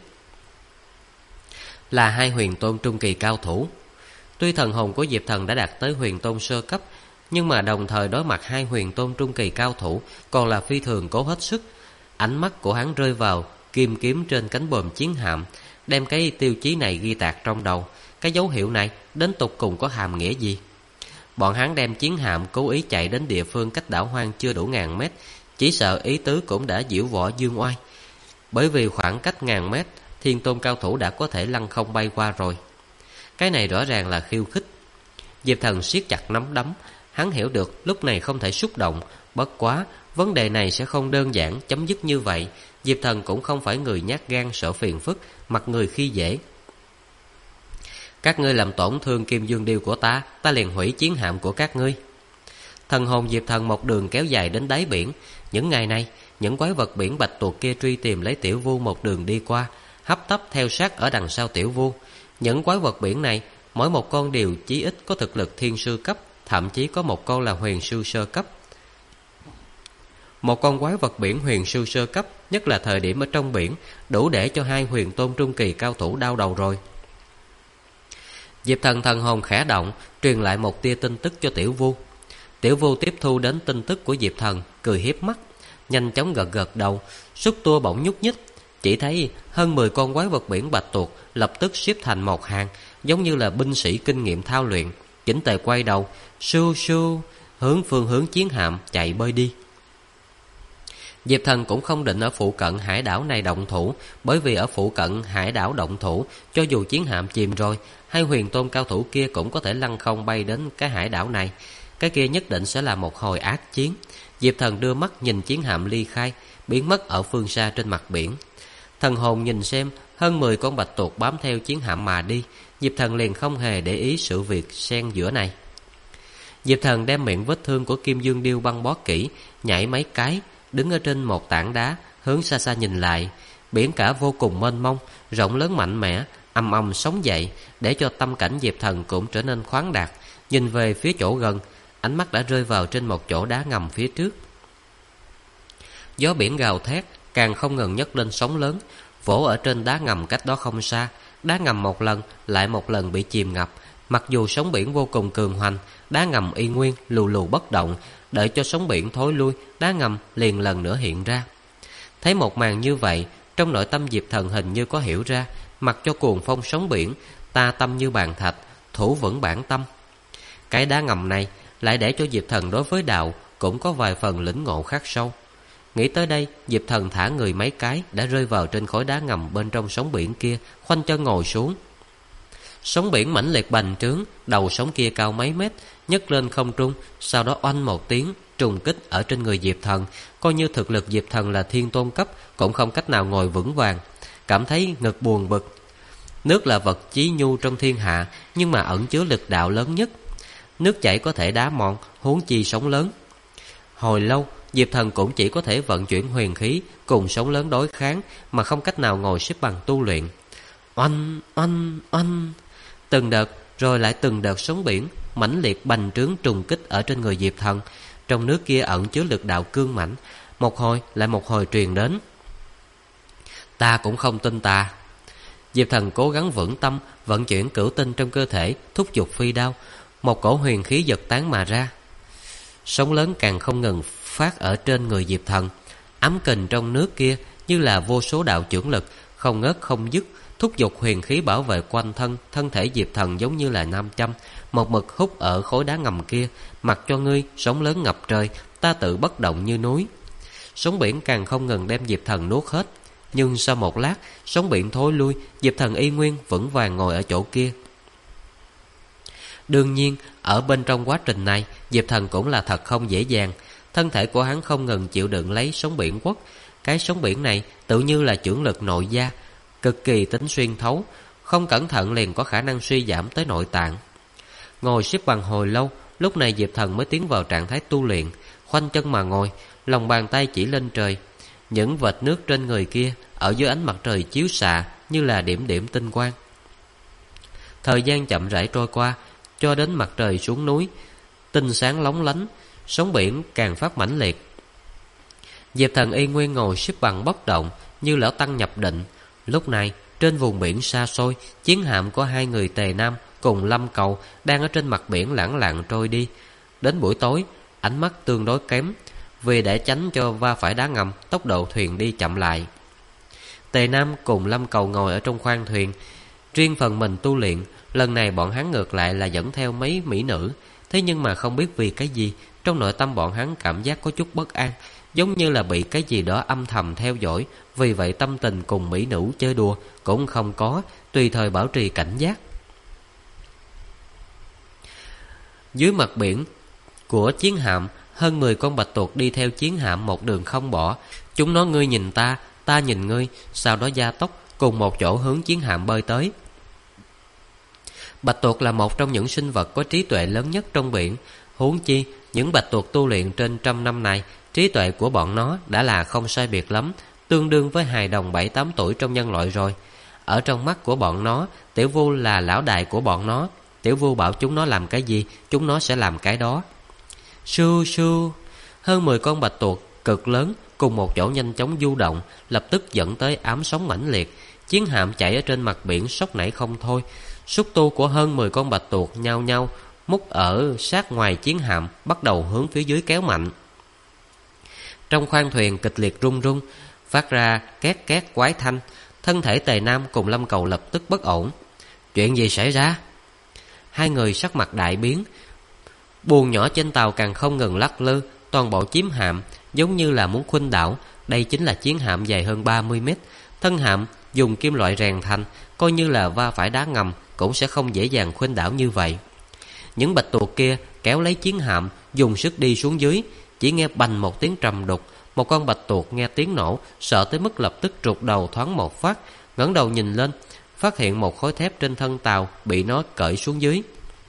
Là 2 huyền tôn trung kỳ cao thủ. Tuy thần hồn của Diệp Thần đã đạt tới huyền tôn sơ cấp, nhưng mà đồng thời đối mặt 2 huyền tôn trung kỳ cao thủ còn là phi thường cố hết sức. Ánh mắt của hắn rơi vào kim kiếm trên cánh buồm chiến hạm, đem cái tiêu chí này ghi tạc trong đầu. Cái dấu hiệu này đến tục cùng có hàm nghĩa gì? Bọn hắn đem chiến hạm cố ý chạy đến địa phương cách đảo hoang chưa đủ 1000 mét, chỉ sợ ý tứ cũng đã diễu võ dương oai. Bởi vì khoảng cách 1000 mét, thiên tôn cao thủ đã có thể lăng không bay qua rồi. Cái này rõ ràng là khiêu khích. Diệp Thần siết chặt nắm đấm, hắn hiểu được lúc này không thể xúc động. Bất quá, vấn đề này sẽ không đơn giản chấm dứt như vậy. Diệp Thần cũng không phải người nhát gan sợ phiền phức, mặt người khi dễ. Các ngươi làm tổn thương Kim Dương Điêu của ta, ta liền hủy chiến hạm của các ngươi. Thần hồn Diệp Thần một đường kéo dài đến đáy biển. Những ngày này, những quái vật biển bạch tuộc kia truy tìm lấy Tiểu Vu một đường đi qua, hấp tấp theo sát ở đằng sau Tiểu Vu. Những quái vật biển này, mỗi một con đều chí ít có thực lực thiên sư cấp, thậm chí có một con là huyền sư sơ cấp. Một con quái vật biển huyền sư sơ cấp, nhất là thời điểm ở trong biển, đủ để cho hai huyền tôn trung kỳ cao thủ đau đầu rồi. Diệp Thần thần hồn khẽ động, truyền lại một tia tin tức cho Tiểu Vu. Tiểu Vu tiếp thu đến tin tức của Diệp Thần, cười hiếp mắt, nhanh chóng gật gật đầu, xúc tua bỗng nhúc nhích. Chỉ thấy hơn 10 con quái vật biển bạch tuộc lập tức xếp thành một hàng, giống như là binh sĩ kinh nghiệm thao luyện, chỉnh tề quay đầu, sưu sưu hướng phương hướng chiến hạm chạy bơi đi. Diệp Thần cũng không định ở phụ cận hải đảo này động thủ, bởi vì ở phụ cận hải đảo động thủ, cho dù chiến hạm chìm rồi, hai huyền tôn cao thủ kia cũng có thể lăng không bay đến cái hải đảo này. Cái kia nhất định sẽ là một hồi ác chiến. Diệp Thần đưa mắt nhìn chiến hạm ly khai, biến mất ở phương xa trên mặt biển. Thần hồn nhìn xem, hơn 10 con bạch tuộc bám theo chiến hạm mà đi. Diệp Thần liền không hề để ý sự việc xen giữa này. Diệp Thần đem miệng vết thương của Kim Dương Điêu băng bó kỹ, nhảy mấy cái, đứng ở trên một tảng đá, hướng xa xa nhìn lại. Biển cả vô cùng mênh mông, rộng lớn mạnh mẽ, ầm ầm sóng dậy, để cho tâm cảnh Diệp Thần cũng trở nên khoáng đạt. Nhìn về phía chỗ gần, ánh mắt đã rơi vào trên một chỗ đá ngầm phía trước. Gió biển gào thét, càng không ngừng nhấc lên sóng lớn, vỗ ở trên đá ngầm cách đó không xa. Đá ngầm một lần lại một lần bị chìm ngập. Mặc dù sóng biển vô cùng cường hoành, đá ngầm y nguyên lù lù bất động. Đợi cho sóng biển thối lui, đá ngầm liền lần nữa hiện ra. Thấy một màn như vậy, trong nội tâm Diệp Thần hình như có hiểu ra. Mặc cho cuồng phong sóng biển, ta tâm như bàn thạch, thủ vững bản tâm. Cái đá ngầm này lại để cho Diệp Thần đối với đạo cũng có vài phần lĩnh ngộ khắc sâu. Nghĩ tới đây, Diệp Thần thả người mấy cái, đã rơi vào trên khối đá ngầm bên trong sóng biển kia, khoanh chân ngồi xuống. Sóng biển mãnh liệt bành trướng, đầu sóng kia cao mấy mét, nhấc lên không trung, sau đó oanh một tiếng, trùng kích ở trên người Diệp Thần. Coi như thực lực Diệp Thần là thiên tôn cấp, cũng không cách nào ngồi vững vàng, cảm thấy ngực buồn bực. Nước là vật chí nhu trong thiên hạ, nhưng mà ẩn chứa lực đạo lớn nhất. Nước chảy có thể đá mòn, huống chi sóng lớn. Hồi lâu, Diệp Thần cũng chỉ có thể vận chuyển huyền khí cùng sóng lớn đối kháng, mà không cách nào ngồi xếp bằng tu luyện. Oanh, oanh, oanh. Từng đợt rồi lại từng đợt sóng biển mãnh liệt bành trướng trùng kích ở trên người Diệp Thần. Trong nước kia ẩn chứa lực đạo cương mãnh, một hồi lại một hồi truyền đến. Ta cũng không tin ta. Diệp Thần cố gắng vững tâm, vận chuyển cửu tinh trong cơ thể, thúc giục phi đao. Một cổ huyền khí giật tán mà ra. Sóng lớn càng không ngừng phát ở trên người Diệp Thần. Ám kình trong nước kia như là vô số đạo chưởng lực, không ngớt không dứt, thúc giục huyền khí bảo vệ quanh thân thể Diệp Thần giống như là nam châm, một mực hút ở khối đá ngầm kia. Mặc cho ngươi sóng lớn ngập trời, ta tự bất động như núi. Sóng biển càng không ngừng đem Diệp Thần nuốt hết. Nhưng sau một lát, sóng biển thối lui, Diệp Thần y nguyên vững vàng ngồi ở chỗ kia. Đương nhiên, ở bên trong quá trình này, Diệp Thần cũng là thật không dễ dàng. Thân thể của hắn không ngừng chịu đựng lấy sóng biển quất. Cái sóng biển này tự như là chưởng lực nội gia, cực kỳ tính xuyên thấu, không cẩn thận liền có khả năng suy giảm tới nội tạng. Ngồi xếp bằng hồi lâu, lúc này Diệp Thần mới tiến vào trạng thái tu luyện, khoanh chân mà ngồi, lòng bàn tay chỉ lên trời. Những vệt nước trên người kia ở dưới ánh mặt trời chiếu xạ như là điểm điểm tinh quang. Thời gian chậm rãi trôi qua, cho đến mặt trời xuống núi, tinh sáng lóng lánh, sóng biển càng phát mãnh liệt. Diệp Thần y nguyên ngồi xếp bằng bất động, như lão tăng nhập định. Lúc này, trên vùng biển xa xôi, chiến hạm của hai người Tề Nam cùng Lâm Cầu đang ở trên mặt biển lãng lặng trôi đi. Đến buổi tối, ánh mắt tương đối kém, vì để tránh cho va phải đá ngầm, tốc độ thuyền đi chậm lại. Tề Nam cùng Lâm Cầu ngồi ở trong khoang thuyền, riêng phần mình tu luyện. Lần này bọn hắn ngược lại là dẫn theo mấy mỹ nữ. Thế nhưng mà không biết vì cái gì, trong nội tâm bọn hắn cảm giác có chút bất an, giống như là bị cái gì đó âm thầm theo dõi. Vì vậy tâm tình cùng mỹ nữ chơi đùa cũng không có, tùy thời bảo trì cảnh giác. Dưới mặt biển của chiến hạm, hơn 10 con bạch tuộc đi theo chiến hạm một đường không bỏ. Chúng nó ngươi nhìn ta, ta nhìn ngươi, sau đó gia tốc cùng một chỗ hướng chiến hạm bơi tới. Bạch tuộc là một trong những sinh vật có trí tuệ lớn nhất trong biển. Huống chi, những bạch tuộc tu luyện trên 100 năm này, trí tuệ của bọn nó đã là không sai biệt lắm, tương đương với hài đồng 7-8 tuổi trong nhân loại rồi. Ở trong mắt của bọn nó, Tiểu Vu là lão đại của bọn nó. Tiểu Vu bảo chúng nó làm cái gì, chúng nó sẽ làm cái đó. Su su, hơn 10 con bạch tuộc cực lớn cùng một chỗ nhanh chóng du động, lập tức dẫn tới ám sóng mãnh liệt. Chiến hạm chạy ở trên mặt biển sốc nảy không thôi. Xúc tu của hơn 10 con bạch tuộc nhao nhao mút ở sát ngoài chiến hạm, bắt đầu hướng phía dưới kéo mạnh. Trong khoang thuyền kịch liệt rung rung, phát ra két két quái thanh. Thân thể Tề Nam cùng Lâm Cầu lập tức bất ổn. Chuyện gì xảy ra? Hai người sắc mặt đại biến. Buồng nhỏ trên tàu càng không ngừng lắc lư, toàn bộ chiếm hạm giống như là muốn khuynh đảo. Đây chính là chiến hạm dài hơn 30 mét. Thân hạm dùng kim loại rèn thành, coi như là va phải đá ngầm cũng sẽ không dễ dàng khuynh đảo như vậy. Những bạch tuộc kia kéo lấy chiến hạm, dùng sức đi xuống dưới. Chỉ nghe bành một tiếng trầm đục, một con bạch tuộc nghe tiếng nổ, sợ tới mức lập tức trục đầu thoáng một phát, ngẩng đầu nhìn lên, phát hiện một khối thép trên thân tàu bị nó cởi xuống dưới.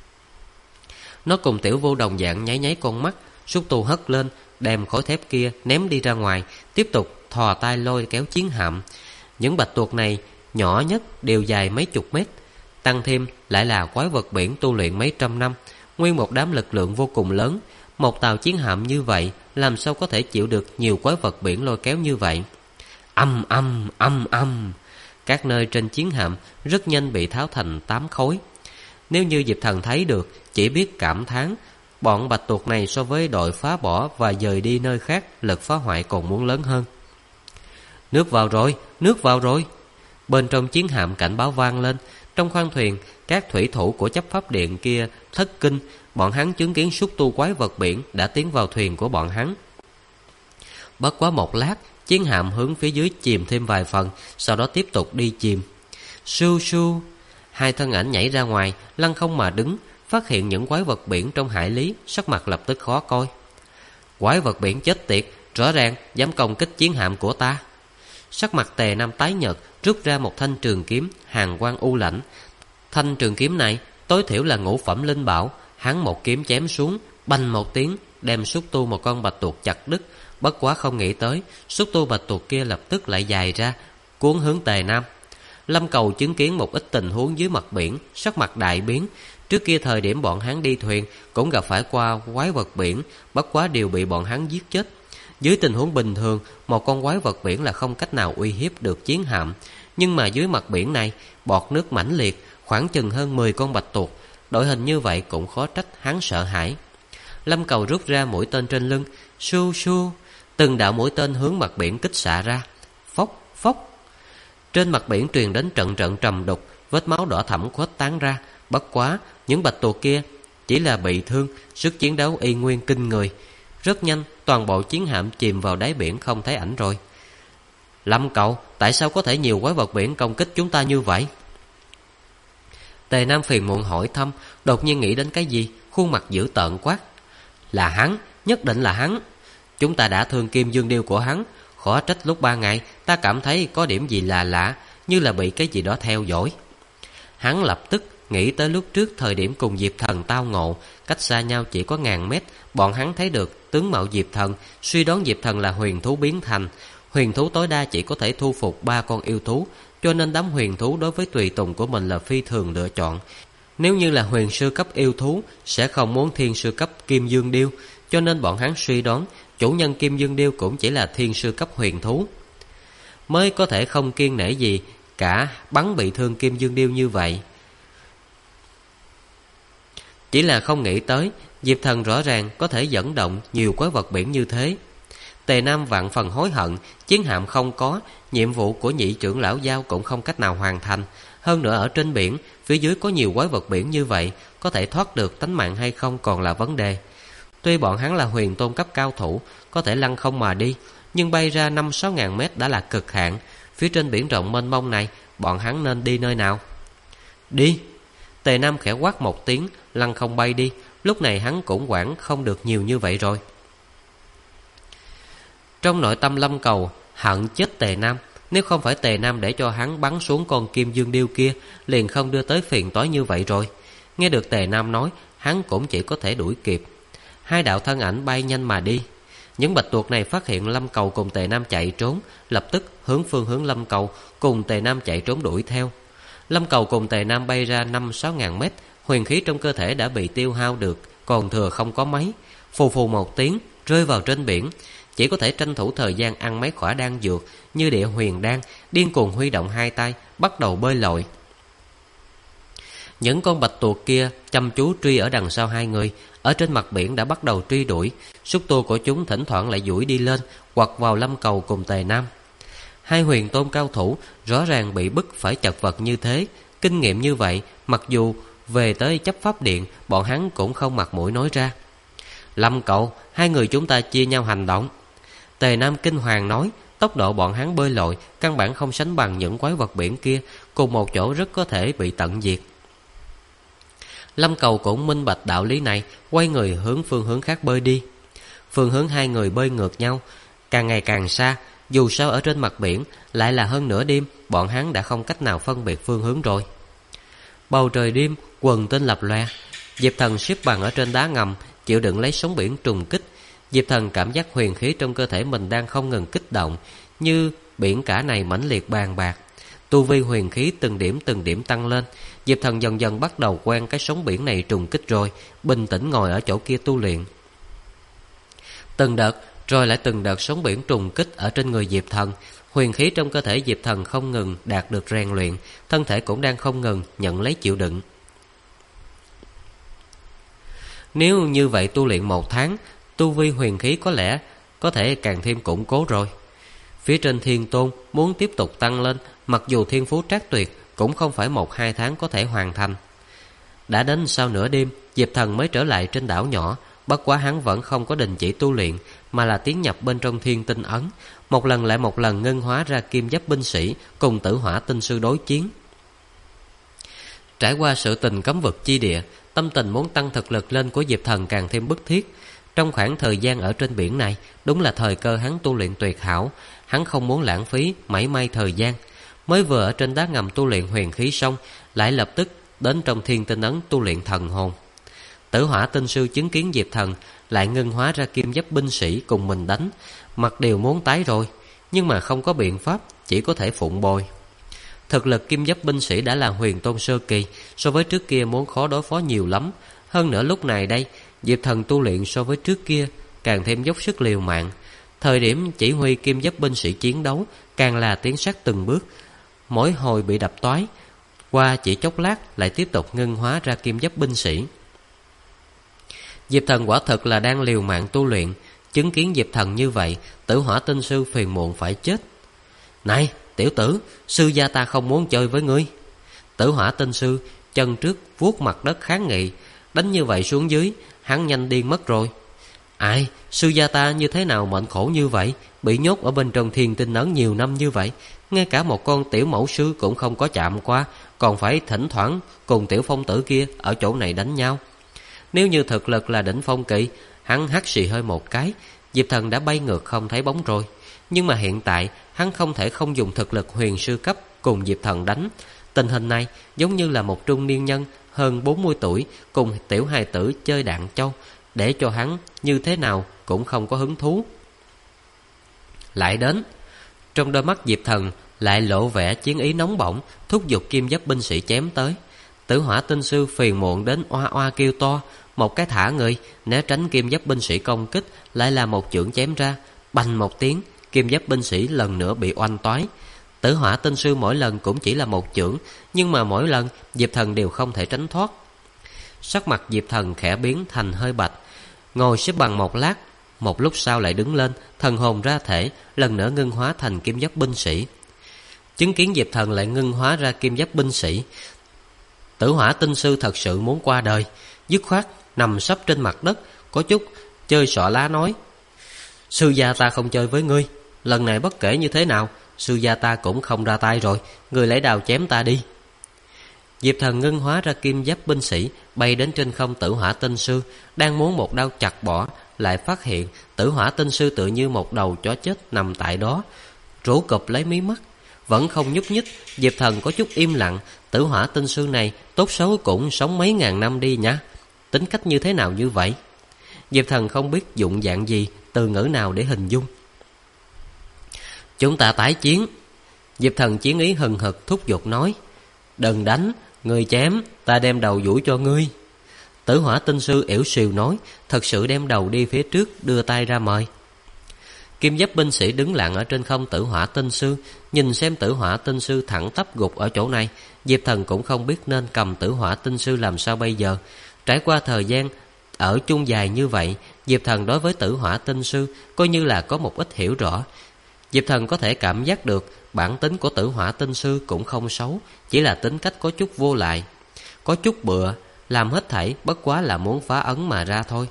Nó cùng Tiểu Vô đồng dạng nháy nháy con mắt, xúc tu hất lên, đem khối thép kia ném đi ra ngoài, tiếp tục thò tay lôi kéo chiến hạm. Những bạch tuộc này nhỏ nhất đều dài mấy chục mét, tăng thêm lại là quái vật biển tu luyện mấy trăm năm, nguyên một đám lực lượng vô cùng lớn. Một tàu chiến hạm như vậy làm sao có thể chịu được nhiều quái vật biển lôi kéo như vậy? Âm âm âm âm, các nơi trên chiến hạm rất nhanh bị tháo thành 8 khối. Nếu như Diệp Thần thấy được, chỉ biết cảm thán, bọn bạch tuộc này so với đội phá bỏ và dời đi nơi khác, lực phá hoại còn muốn lớn hơn. Nước vào rồi, nước vào rồi. Bên trong chiến hạm cảnh báo vang lên. Trong khoang thuyền, các thủy thủ của chấp pháp điện kia thất kinh. Bọn hắn chứng kiến xúc tu quái vật biển đã tiến vào thuyền của bọn hắn. Bất quá một lát, chiến hạm hướng phía dưới chìm thêm vài phần, sau đó tiếp tục đi chìm. Su su, hai thân ảnh nhảy ra ngoài, lăng không mà đứng, phát hiện những quái vật biển trong hải lý, sắc mặt lập tức khó coi. Quái vật biển chết tiệt, rõ ràng dám công kích chiến hạm của ta. Sắc mặt Tề Nam tái nhợt, rút ra một thanh trường kiếm, hàn quang u lãnh. Thanh trường kiếm này tối thiểu là ngũ phẩm linh bảo. Hắn một kiếm chém xuống, bành một tiếng, đem xúc tu một con bạch tuộc chặt đứt. Bất quá không nghĩ tới, xúc tu bạch tuộc kia lập tức lại dài ra, cuốn hướng Tề Nam. Lâm Cầu chứng kiến một ít tình huống dưới mặt biển, sắc mặt đại biến. Trước kia thời điểm bọn hắn đi thuyền cũng gặp phải qua quái vật biển, bất quá đều bị bọn hắn giết chết. Dưới tình huống bình thường, một con quái vật biển là không cách nào uy hiếp được chiến hạm. Nhưng mà dưới mặt biển này, bọt nước mãnh liệt, khoảng chừng hơn 10 con bạch tuộc. Đội hình như vậy cũng khó trách hắn sợ hãi. Lâm Cầu rút ra mũi tên trên lưng, su su, từng đạo mũi tên hướng mặt biển kích xạ ra. Phốc phốc. Trên mặt biển truyền đến trận trận trầm đục, vết máu đỏ thẫm khuếch tán ra. Bất quá, những bạch tuộc kia chỉ là bị thương, sức chiến đấu y nguyên kinh người. Rất nhanh, toàn bộ chiến hạm chìm vào đáy biển không thấy ảnh rồi. Lâm Cầu, tại sao có thể nhiều quái vật biển công kích chúng ta như vậy? Tề Nam phiền muộn hỏi thăm, đột nhiên nghĩ đến cái gì, khuôn mặt dữ tợn quát. Là hắn, nhất định là hắn. Chúng ta đã thương Kim Dương Điêu của hắn, khó trách lúc 3 ngày ta cảm thấy có điểm gì là lạ, như là bị cái gì đó theo dõi. Hắn lập tức nghĩ tới lúc trước thời điểm cùng Diệp Thần tao ngộ, cách xa nhau chỉ có 1000 mét, bọn hắn thấy được tướng mạo Diệp Thần, suy đoán Diệp Thần là huyền thú biến thành. Huyền thú tối đa chỉ có thể thu phục 3 con yêu thú, cho nên đám huyền thú đối với tùy tùng của mình là phi thường lựa chọn. Nếu như là huyền sư cấp yêu thú, sẽ không muốn thiên sư cấp Kim Dương Điêu, cho nên bọn hắn suy đoán chủ nhân Kim Dương Điêu cũng chỉ là thiên sư cấp huyền thú, mới có thể không kiêng nể gì cả bắn bị thương Kim Dương Điêu như vậy. Chỉ là không nghĩ tới Diệp Thần rõ ràng có thể dẫn động nhiều quái vật biển như thế. Tề Nam vạn phần hối hận, chiến hạm không có, nhiệm vụ của nhị trưởng lão giao cũng không cách nào hoàn thành. Hơn nữa ở trên biển, phía dưới có nhiều quái vật biển như vậy, có thể thoát được tánh mạng hay không còn là vấn đề. Tuy bọn hắn là huyền tôn cấp cao thủ, có thể lăng không mà đi, nhưng bay ra 5-6 ngàn mét đã là cực hạn. Phía trên biển rộng mênh mông này, bọn hắn nên đi nơi nào? Đi! Tề Nam khẽ quát một tiếng, lăng không bay đi. Lúc này hắn cũng quản không được nhiều như vậy rồi. Trong nội tâm Lâm Cầu hận chết Tề Nam. Nếu không phải Tề Nam để cho hắn bắn xuống con Kim Dương Điêu kia, liền không đưa tới phiền toái như vậy rồi. Nghe được Tề Nam nói, hắn cũng chỉ có thể đuổi kịp. Hai đạo thân ảnh bay nhanh mà đi. Những bạch tuộc này phát hiện Lâm Cầu cùng Tề Nam chạy trốn, lập tức hướng phương hướng Lâm Cầu cùng Tề Nam chạy trốn đuổi theo. Lâm Cầu cùng Tề Nam bay ra 5-6 ngàn mét, huyền khí trong cơ thể đã bị tiêu hao được, còn thừa không có mấy. Phù phù một tiếng rơi vào trên biển. chỉ có thể tranh thủ thời gian ăn mấy khỏa đan dược như địa huyền đan, điên cuồng huy động hai tay, bắt đầu bơi lội. Những con bạch tuộc kia chăm chú truy ở đằng sau hai người, ở trên mặt biển đã bắt đầu truy đuổi. Xúc tua của chúng thỉnh thoảng lại duỗi đi lên, quặt vào Lâm Cầu cùng Tề Nam. Hai huyền tôn cao thủ rõ ràng bị bức phải chật vật như thế. Kinh nghiệm như vậy, mặc dù về tới chấp pháp điện, bọn hắn cũng không mặt mũi nói ra. Lâm Cậu, hai người chúng ta chia nhau hành động. Tề Nam kinh hoàng nói, tốc độ bọn hắn bơi lội căn bản không sánh bằng những quái vật biển kia, cùng một chỗ rất có thể bị tận diệt. Lâm Cầu cũng minh bạch đạo lý này, quay người hướng phương hướng khác bơi đi. Phương hướng hai người bơi ngược nhau, càng ngày càng xa. Dù sao ở trên mặt biển lại là hơn nửa đêm, bọn hắn đã không cách nào phân biệt phương hướng rồi. Bầu trời đêm quần tinh lập loè. Diệp Thần xếp bằng ở trên đá ngầm, chịu đựng lấy sóng biển trùng kích. Diệp Thần cảm giác huyền khí trong cơ thể mình đang không ngừng kích động, như biển cả này mãnh liệt bàn bạc. Tu vi huyền khí từng điểm tăng lên. Diệp Thần dần dần bắt đầu quen cái sóng biển này trùng kích rồi, bình tĩnh ngồi ở chỗ kia tu luyện. Từng đợt rồi lại từng đợt sóng biển trùng kích ở trên người Diệp Thần. Huyền khí trong cơ thể Diệp Thần không ngừng đạt được rèn luyện, thân thể cũng đang không ngừng nhận lấy chịu đựng. Nếu như vậy tu luyện 1 tháng, tu vi huyền khí có lẽ có thể càng thêm củng cố rồi. Phía trên Thiên Tôn muốn tiếp tục tăng lên, mặc dù thiên phú trác tuyệt, cũng không phải 1-2 tháng có thể hoàn thành. Đã đến sau nửa đêm, Diệp Thần mới trở lại trên đảo nhỏ. Bất quá hắn vẫn không có đình chỉ tu luyện, mà là tiến nhập bên trong Thiên Tinh Ấn, một lần lại một lần ngân hóa ra kim giáp binh sĩ cùng Tử Hỏa Tinh Sư đối chiến. Trải qua sự tình cấm vực chi địa, tâm tình muốn tăng thực lực lên của Diệp Thần càng thêm bức thiết. Trong khoảng thời gian ở trên biển này, đúng là thời cơ hắn tu luyện tuyệt hảo. Hắn không muốn lãng phí mảy may thời gian. Mới vừa ở trên đá ngầm tu luyện huyền khí xong, lại lập tức đến trong Thiên Tinh Ấn tu luyện thần hồn. Tử Hỏa Tinh Sư chứng kiến Diệp Thần lại ngân hóa ra kim giáp binh sĩ cùng mình đánh, mặt đều muốn tái rồi, nhưng mà không có biện pháp, chỉ có thể phụng bồi. Thực lực kim giáp binh sĩ đã là huyền tôn sơ kỳ, so với trước kia muốn khó đối phó nhiều lắm. Hơn nữa lúc này đây, Diệp Thần tu luyện so với trước kia càng thêm dốc sức liều mạng. Thời điểm chỉ huy kim giáp binh sĩ chiến đấu càng là tiến sát từng bước, mỗi hồi bị đập toái, qua chỉ chốc lát lại tiếp tục ngân hóa ra kim giáp binh sĩ. Diệp Thần quả thật là đang liều mạng tu luyện. Chứng kiến Diệp Thần như vậy, Tử Hỏa Tinh Sư phiền muộn phải chết. Này tiểu tử, sư gia ta không muốn chơi với ngươi. Tử Hỏa Tinh Sư chân trước vuốt mặt đất kháng nghị. Đánh như vậy xuống dưới, hắn nhanh điên mất rồi. Ai, sư gia ta như thế nào mệnh khổ như vậy, bị nhốt ở bên trong Thiên Tinh Ấn nhiều năm như vậy, ngay cả một con tiểu mẫu sư cũng không có chạm qua, còn phải thỉnh thoảng cùng tiểu phong tử kia ở chỗ này đánh nhau. Nếu như thực lực là đỉnh phong kỳ, hắn hắt xì hơi một cái, Diệp Thần đã bay ngược không thấy bóng rồi. Nhưng mà hiện tại hắn không thể không dùng thực lực huyền sư cấp cùng Diệp Thần đánh. Tình hình này giống như là một trung niên nhân hơn 40 tuổi cùng tiểu hài tử chơi đạn châu, để cho hắn như thế nào cũng không có hứng thú. Lại đến, trong đôi mắt Diệp Thần lại lộ vẻ chiến ý nóng bỏng, thúc giục kim giáp binh sĩ chém tới. Tử Hỏa Tinh Sư phiền muộn đến oa oa kêu to, một cái thả người né tránh kim giáp binh sĩ công kích, lại là một chưởng chém ra, bành một tiếng, kim giáp binh sĩ lần nữa bị oanh toái. Tử Hỏa Tinh Sư mỗi lần cũng chỉ là một chưởng, nhưng mà mỗi lần Diệp Thần đều không thể tránh thoát. Sắc mặt Diệp Thần khẽ biến thành hơi bạch, ngồi xếp bằng một lát, một lúc sau lại đứng lên, thần hồn ra thể, lần nữa ngưng hóa thành kim giáp binh sĩ. Chứng kiến Diệp Thần lại ngưng hóa ra kim giáp binh sĩ, Tử Hỏa Tinh Sư thật sự muốn qua đời, dứt khoát nằm sấp trên mặt đất, có chút chơi xỏ lá nói: sư gia ta không chơi với ngươi, lần này bất kể như thế nào, sư gia ta cũng không ra tay rồi, ngươi lấy đao chém ta đi. Diệp Thần ngưng hóa ra kim giáp binh sĩ, bay đến trên không Tử Hỏa Tinh Sư, đang muốn một đao chặt bỏ, lại phát hiện Tử Hỏa Tinh Sư tự như một đầu chó chết nằm tại đó, rũ cụp lấy mí mắt, vẫn không nhúc nhích. Diệp Thần có chút im lặng, Tử Hỏa Tinh Sư này tốt xấu cũng sống mấy ngàn năm đi nhá, tính cách như thế nào như vậy? Diệp Thần không biết dụng dạng gì, từ ngữ nào để hình dung. Chúng ta tái chiến. Diệp Thần chiến ý hừng hực thúc giục nói: đừng đánh, ngươi chém, ta đem đầu duỗi cho ngươi. Tử Hỏa Tinh Sư ỉu xìu nói, thật sự đem đầu đi phía trước, đưa tay ra mời. Kim giáp binh sĩ đứng lặng ở trên không Tử Hỏa Tinh Sư, nhìn xem Tử Hỏa Tinh Sư thẳng tắp gục ở chỗ này. Diệp Thần cũng không biết nên cầm Tử Hỏa Tinh Sư làm sao bây giờ. Trải qua thời gian ở chung dài như vậy, Diệp Thần đối với Tử Hỏa Tinh Sư coi như là có một ít hiểu rõ. Diệp Thần có thể cảm giác được bản tính của Tử Hỏa Tinh Sư cũng không xấu, chỉ là tính cách có chút vô lại, có chút bựa, làm hết thảy bất quá là muốn phá ấn mà ra thôi.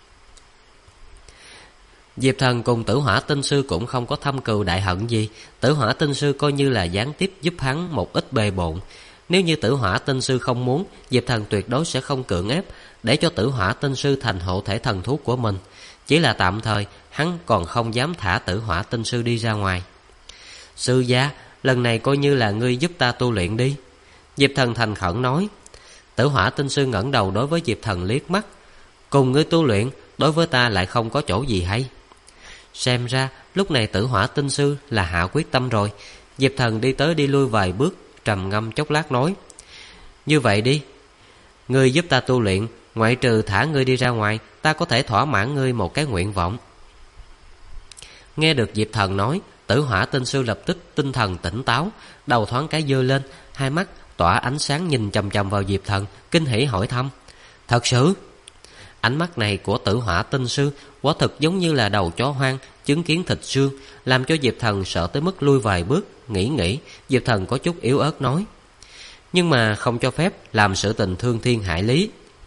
Diệp Thần cùng Tử Hỏa Tinh Sư cũng không có thâm cừu đại hận gì. Tử Hỏa Tinh Sư coi như là gián tiếp giúp hắn một ít bề bộn. Nếu như Tử Hỏa Tinh Sư không muốn, Diệp Thần tuyệt đối sẽ không cưỡng ép để cho Tử Hỏa Tinh Sư thành hộ thể thần thú của mình. Chỉ là tạm thời hắn còn không dám thả Tử Hỏa Tinh Sư đi ra ngoài. Sư gia, lần này coi như là ngươi giúp ta tu luyện đi, Diệp Thần thành khẩn nói. Tử Hỏa Tinh Sư ngẩng đầu đối với Diệp Thần liếc mắt. Cùng ngươi tu luyện đối với ta lại không có chỗ gì hay. Xem ra lúc này Tử Hỏa Tinh Sư là hạ quyết tâm rồi. Diệp Thần đi tới đi lui vài bước, trầm ngâm chốc lát nói: như vậy đi, ngươi giúp ta tu luyện, ngoại trừ thả ngươi đi ra ngoài, ta có thể thỏa mãn ngươi một cái nguyện vọng. Nghe được Diệp Thần nói, Tử Hỏa Tinh Sư lập tức tinh thần tỉnh táo, đầu thoáng cái giơ lên, hai mắt tỏa ánh sáng nhìn chằm chằm vào Diệp Thần, kinh hỉ hỏi thăm: thật sự? Ánh mắt này của Tử Hỏa Tinh Sư quả thực giống như là đầu chó hoang chứng kiến thịt xương, làm cho Diệp Thần sợ tới mức lui vài bước. Nghĩ Diệp Thần có chút yếu ớt nói: nhưng mà không cho phép làm sự tình thương thiên hại lý.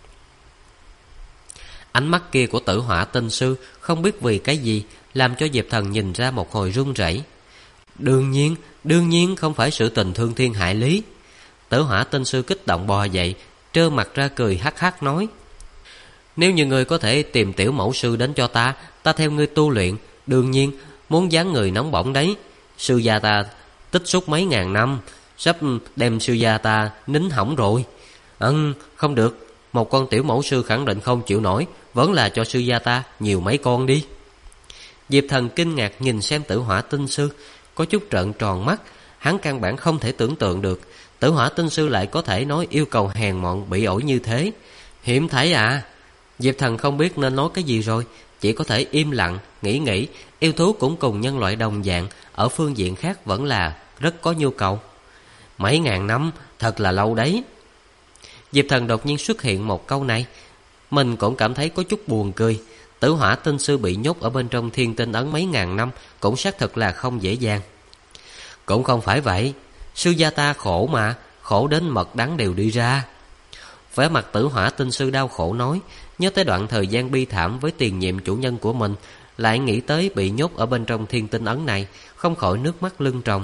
Ánh mắt kia của Tử Hỏa Tinh Sư không biết vì cái gì làm cho Diệp Thần nhìn ra một hồi run rẩy. Đương nhiên không phải sự tình thương thiên hại lý. Tử Hỏa Tinh Sư kích động bò dậy, trơ mặt ra cười hắc hắc nói: nếu như ngươi có thể tìm tiểu mẫu sư đến cho ta, ta theo ngươi tu luyện. Đương nhiên muốn dáng người nóng bỏng đấy. Sư gia ta tích xúc mấy ngàn năm, sắp đem sư gia ta nín hỏng rồi. Không được, một con tiểu mẫu sư khẳng định không chịu nổi, vẫn là cho sư gia ta nhiều mấy con đi. Diệp Thần kinh ngạc nhìn xem Tử Hỏa Tinh Sư, có chút trợn tròn mắt. Hắn căn bản không thể tưởng tượng được Tử Hỏa Tinh Sư lại có thể nói yêu cầu hèn mọn bỉ ổi như thế. Hiểm thấy à? Diệp Thần không biết nên nói cái gì rồi, chỉ có thể im lặng, nghĩ. Yêu thú cũng cùng nhân loại đồng dạng, ở phương diện khác vẫn là rất có nhu cầu. Mấy ngàn năm, thật là lâu đấy. Diệp Thần đột nhiên xuất hiện một câu này, mình cũng cảm thấy có chút buồn cười. Tử Hỏa Tinh Sư bị nhốt ở bên trong Thiên Tinh Ấn mấy ngàn năm cũng xác thực là không dễ dàng. Cũng không phải vậy, sư gia ta khổ mà, khổ đến mật đắng đều đi ra. Vẻ mặt Tử Hỏa Tinh Sư đau khổ nói, nhớ tới đoạn thời gian bi thảm với tiền nhiệm chủ nhân của mình, lại nghĩ tới bị nhốt ở bên trong Thiên Tinh Ấn này, không khỏi nước mắt lưng tròng.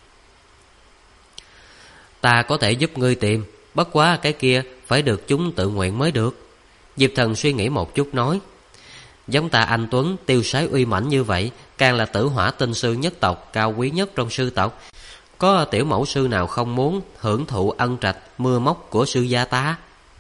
Ta có thể giúp ngươi tìm, bất quá cái kia phải được chúng tự nguyện mới được. Diệp Thần suy nghĩ một chút nói: giống ta anh tuấn tiêu sái uy mãnh như vậy, càng là Tử Hỏa Tinh Sư nhất tộc cao quý nhất trong sư tộc, có tiểu mẫu sư nào không muốn hưởng thụ ân trạch mưa móc của sư gia ta?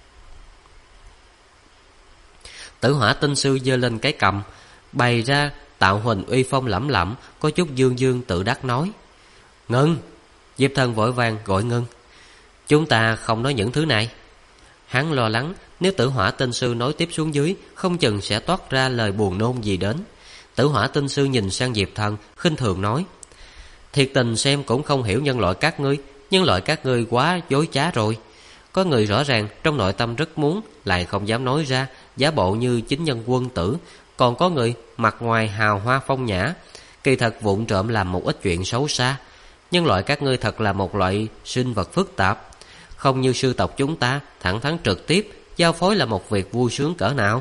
Tử Hỏa Tinh Sư giơ lên cái cầm, bày ra tạo hình uy phong lẫm lẫm, có chút dương dương tự đắc nói: ngưng! Diệp Thần vội vàng gọi ngưng. Chúng ta không nói những thứ này. Hắn lo lắng nếu Tử Hỏa Tinh Sư nói tiếp xuống dưới, không chừng sẽ toát ra lời buồn nôn gì đến. Tử Hỏa Tinh Sư nhìn sang Diệp Thần, khinh thường nói: thiệt tình xem cũng không hiểu nhân loại các ngươi, nhân loại các ngươi quá dối trá rồi. Có người rõ ràng trong nội tâm rất muốn, lại không dám nói ra, giả bộ như chính nhân quân tử. Còn có người mặt ngoài hào hoa phong nhã, kỳ thật vụng trộm làm một ít chuyện xấu xa. Nhân loại các ngươi thật là một loại sinh vật phức tạp, không như sư tộc chúng ta thẳng thắn trực tiếp, giao phối là một việc vui sướng cỡ nào.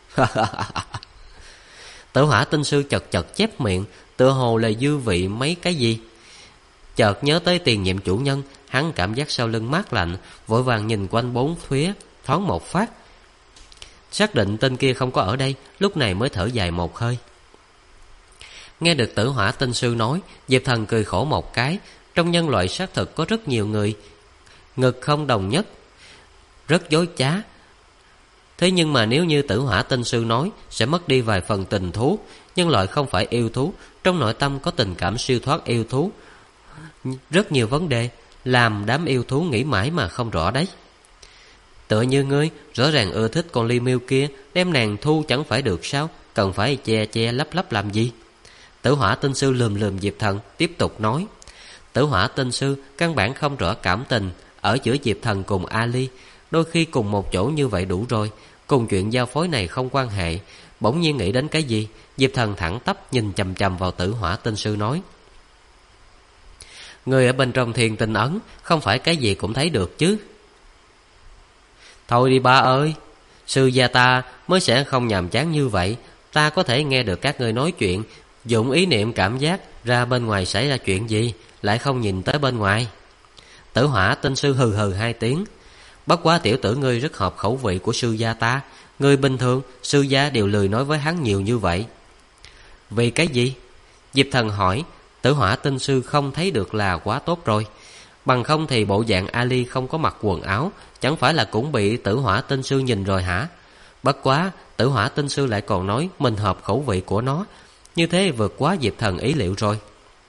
Tử Hỏa Tinh Sư chật chép miệng, tựa hồ là dư vị mấy cái gì. Chợt nhớ tới tiền nhiệm chủ nhân, hắn cảm giác sau lưng mát lạnh, vội vàng nhìn quanh bốn phía thoáng một phát, xác định tên kia không có ở đây, lúc này mới thở dài một hơi. Nghe được Tử Hỏa Tinh Sư nói, Diệp Thần cười khổ một cái. Trong nhân loại xác thực có rất nhiều người ngực không đồng nhất, rất dối trá. Thế nhưng mà nếu như Tử Hỏa Tinh Sư nói, sẽ mất đi vài phần tình thú. Nhân loại không phải yêu thú, trong nội tâm có tình cảm siêu thoát yêu thú. Rất nhiều vấn đề làm đám yêu thú nghĩ mãi mà không rõ đấy. Tựa như ngươi rõ ràng ưa thích con Ly Miêu kia, đem nàng thu chẳng phải được sao, cần phải che lấp làm gì? Tử Hỏa Tinh Sư lườm lườm Diệp Thần, tiếp tục nói: Tử Hỏa Tinh Sư căn bản không rõ cảm tình ở giữa Diệp Thần cùng Ali, đôi khi cùng một chỗ như vậy đủ rồi, cùng chuyện giao phối này không quan hệ. Bỗng nhiên nghĩ đến cái gì, Diệp Thần thẳng tắp nhìn chằm chằm vào Tử Hỏa Tinh Sư nói: Người ở bên trong Thiên Tinh Ấn không phải cái gì cũng thấy được chứ? Thôi đi ba ơi, sư gia ta mới sẽ không nhàm chán như vậy. Ta có thể nghe được các ngươi nói chuyện, dụng ý niệm cảm giác ra bên ngoài xảy ra chuyện gì, lại không nhìn tới bên ngoài. Tử Hỏa Tinh Sư hừ hừ 2 tiếng. Bất quá tiểu tử ngươi rất hợp khẩu vị của sư gia ta. Người bình thường sư gia đều lười nói với hắn nhiều như vậy. Vì cái gì? Diệp Thần hỏi. Tử Hỏa Tinh Sư không thấy được là quá tốt rồi. Bằng không thì bộ dạng Ali không có mặc quần áo, chẳng phải là cũng bị Tử Hỏa Tinh Sư nhìn rồi hả? Bất quá Tử Hỏa Tinh Sư lại còn nói mình hợp khẩu vị của nó, như thế vượt quá Diệp Thần ý liệu rồi.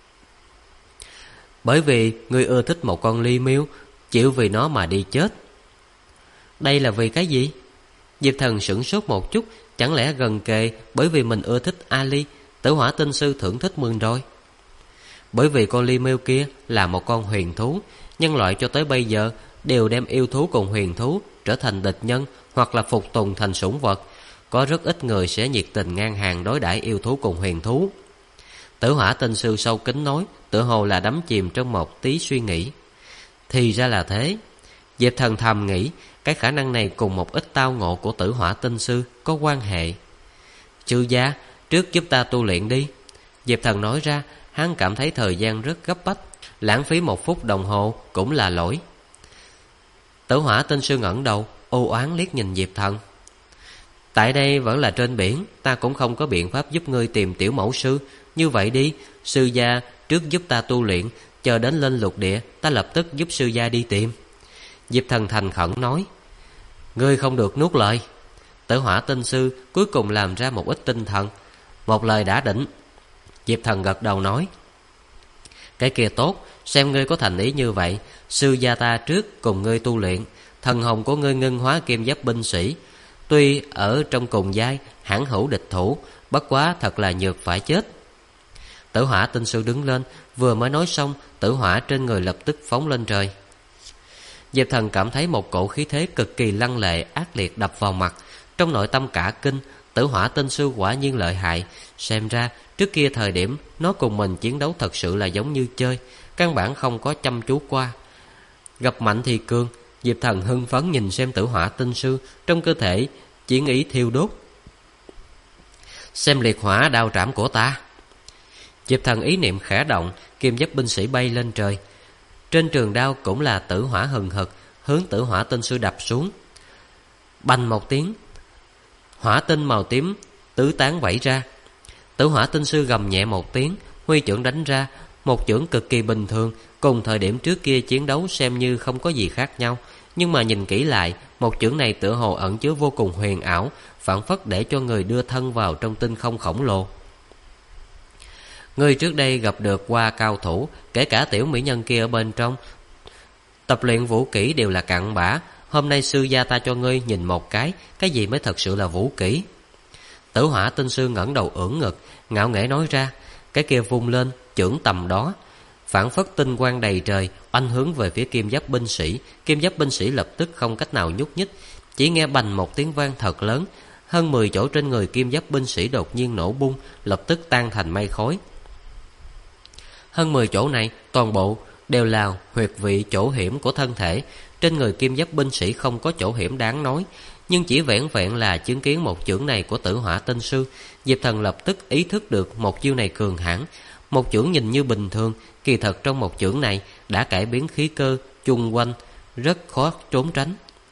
Bởi vì ngươi ưa thích một con ly miêu, chịu vì nó mà đi chết. Đây là vì cái gì? Diệp Thần sửng sốt một chút. Chẳng lẽ gần kề bởi vì mình ưa thích Ali, Tử Hỏa Tinh Sư thưởng thức mừng rồi? Bởi vì con ly miêu kia là một con huyền thú. Nhân loại cho tới bây giờ đều đem yêu thú cùng huyền thú trở thành địch nhân, hoặc là phục tùng thành sủng vật. Có rất ít người sẽ nhiệt tình ngang hàng đối đãi yêu thú cùng huyền thú. Tử Hỏa Tinh Sư sâu kín nói, tựa hồ là đắm chìm trong một tí suy nghĩ. Thì ra là thế. Diệp Thần thầm nghĩ, cái khả năng này cùng một ít tao ngộ của Tử Hỏa Tinh Sư có quan hệ. Chư gia, trước giúp ta tu luyện đi. Diệp Thần nói ra. Hắn cảm thấy thời gian rất gấp bách, lãng phí 1 phút đồng hồ cũng là lỗi. Tử Hỏa Tinh Sư ngẩng đầu, ô oán liếc nhìn Diệp Thần. Tại đây vẫn là trên biển, ta cũng không có biện pháp giúp ngươi tìm tiểu mẫu sư. Như vậy đi, sư gia trước giúp ta tu luyện, chờ đến lên lục địa, ta lập tức giúp sư gia đi tìm. Diệp Thần thành khẩn nói. Ngươi không được nuốt lời. Tử Hỏa Tinh Sư cuối cùng làm ra một ít tinh thần. Một lời đã định. Diệp Thần gật đầu nói. Cái kia tốt, xem ngươi có thành ý như vậy, sư gia ta trước cùng ngươi tu luyện. Thần hồn của ngươi ngưng hóa kim giáp binh sĩ, tuy ở trong cùng giai hãn hữu địch thủ, bất quá thật là nhược phải chết. Tử Hỏa Tinh Sư đứng lên, vừa mới nói xong, tử hỏa trên người lập tức phóng lên trời. Diệp Thần cảm thấy một cổ khí thế cực kỳ lăng lệ ác liệt đập vào mặt, trong nội tâm cả kinh. Tử Hỏa Tinh Sư quả nhiên lợi hại. Xem ra trước kia thời điểm nó cùng mình chiến đấu thật sự là giống như chơi, căn bản không có chăm chú qua. Gặp mạnh thì cường. Diệp Thần hưng phấn nhìn xem Tử Hỏa Tinh Sư, trong cơ thể chiến ý thiêu đốt. Xem liệt hỏa đao trảm của ta. Diệp Thần ý niệm khẽ động, kim giáp binh sĩ bay lên trời. Trên trường đao cũng là tử hỏa hừng hực, hướng Tử Hỏa Tinh Sư đập xuống. Bành một tiếng, hỏa tinh màu tím tứ tán vẩy ra. Tử Hỏa Tinh Sư gầm nhẹ một tiếng, huy chưởng đánh ra. Một chưởng cực kỳ bình thường, cùng thời điểm trước kia chiến đấu xem như không có gì khác nhau. Nhưng mà nhìn kỹ lại, một chưởng này tựa hồ ẩn chứa vô cùng huyền ảo, phảng phất để cho người đưa thân vào trong tinh không khổng lồ. Người trước đây gặp được qua cao thủ, kể cả tiểu mỹ nhân kia ở bên trong, tập luyện vũ kỹ đều là cặn bã. Hôm nay sư gia ta cho ngươi nhìn một cái gì mới thật sự là vũ kỹ. Tử Hỏa Tinh Sư ngẩng đầu ưỡn ngực, ngạo nghễ nói ra. Cái kia vung lên, chưởng tầm đó, phảng phất tinh quang đầy trời, oanh hướng về phía kim giáp binh sĩ. Kim giáp binh sĩ lập tức không cách nào nhúc nhích, chỉ nghe bành một tiếng vang thật lớn. Hơn 10 chỗ trên người kim giáp binh sĩ đột nhiên nổ bung, lập tức tan thành mây khói. Hơn 10 chỗ này toàn bộ đều là huyệt vị chỗ hiểm của thân thể. Trên người kim giáp binh sĩ không có chỗ hiểm đáng nói, nhưng chỉ vẻn vẹn là chứng kiến một chưởng này của Tử Hỏa Tinh Sư, Diệp Thần lập tức ý thức được một chiêu này cường hãn. Một chưởng nhìn như bình thường, kỳ thật trong một chưởng này đã cải biến khí cơ chung quanh, rất khó trốn tránh.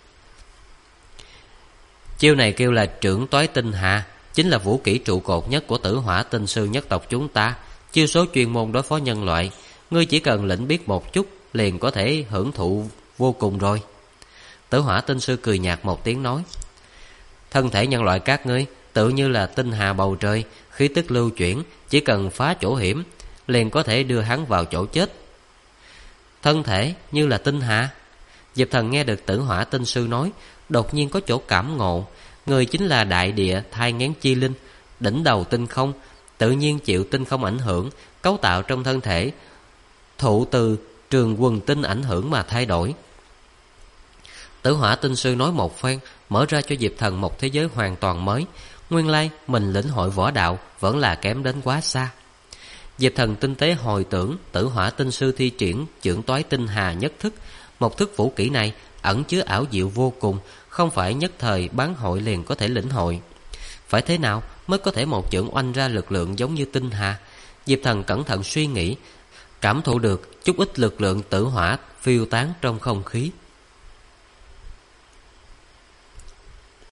Chiêu này kêu là Trưởng Toái Tinh Hà, chính là vũ kỹ trụ cột nhất của Tử Hỏa Tinh Sư nhất tộc chúng ta, chiêu số chuyên môn đối phó nhân loại. Ngươi chỉ cần lĩnh biết một chút liền có thể hưởng thụ vô cùng rồi. Tử Hỏa Tinh Sư cười nhạt một tiếng nói. Thân thể nhân loại các ngươi tự như là tinh hà bầu trời, khí tức lưu chuyển, chỉ cần phá chỗ hiểm liền có thể đưa hắn vào chỗ chết. Thân thể như là tinh hà. Diệp Thần nghe được Tử Hỏa Tinh Sư nói, đột nhiên có chỗ cảm ngộ. Người chính là đại địa thai nghén chi linh, đỉnh đầu tinh không, tự nhiên chịu tinh không ảnh hưởng, cấu tạo trong thân thể thụ từ trường quần tinh ảnh hưởng mà thay đổi. Tử Hỏa tinh sư nói một phen, mở ra cho Diệp Thần một thế giới hoàn toàn mới. Nguyên lai mình lĩnh hội võ đạo vẫn là kém đến quá xa. Diệp Thần tinh tế hồi tưởng Tử Hỏa tinh sư thi triển chưởng toái tinh hà nhất thức. Một thức vũ kỹ này ẩn chứa ảo diệu vô cùng, không phải nhất thời bán hội liền có thể lĩnh hội. Phải thế nào mới có thể một chưởng oanh ra lực lượng giống như tinh hà? Diệp Thần cẩn thận suy nghĩ, cảm thụ được chút ít lực lượng tử hỏa phiêu tán trong không khí.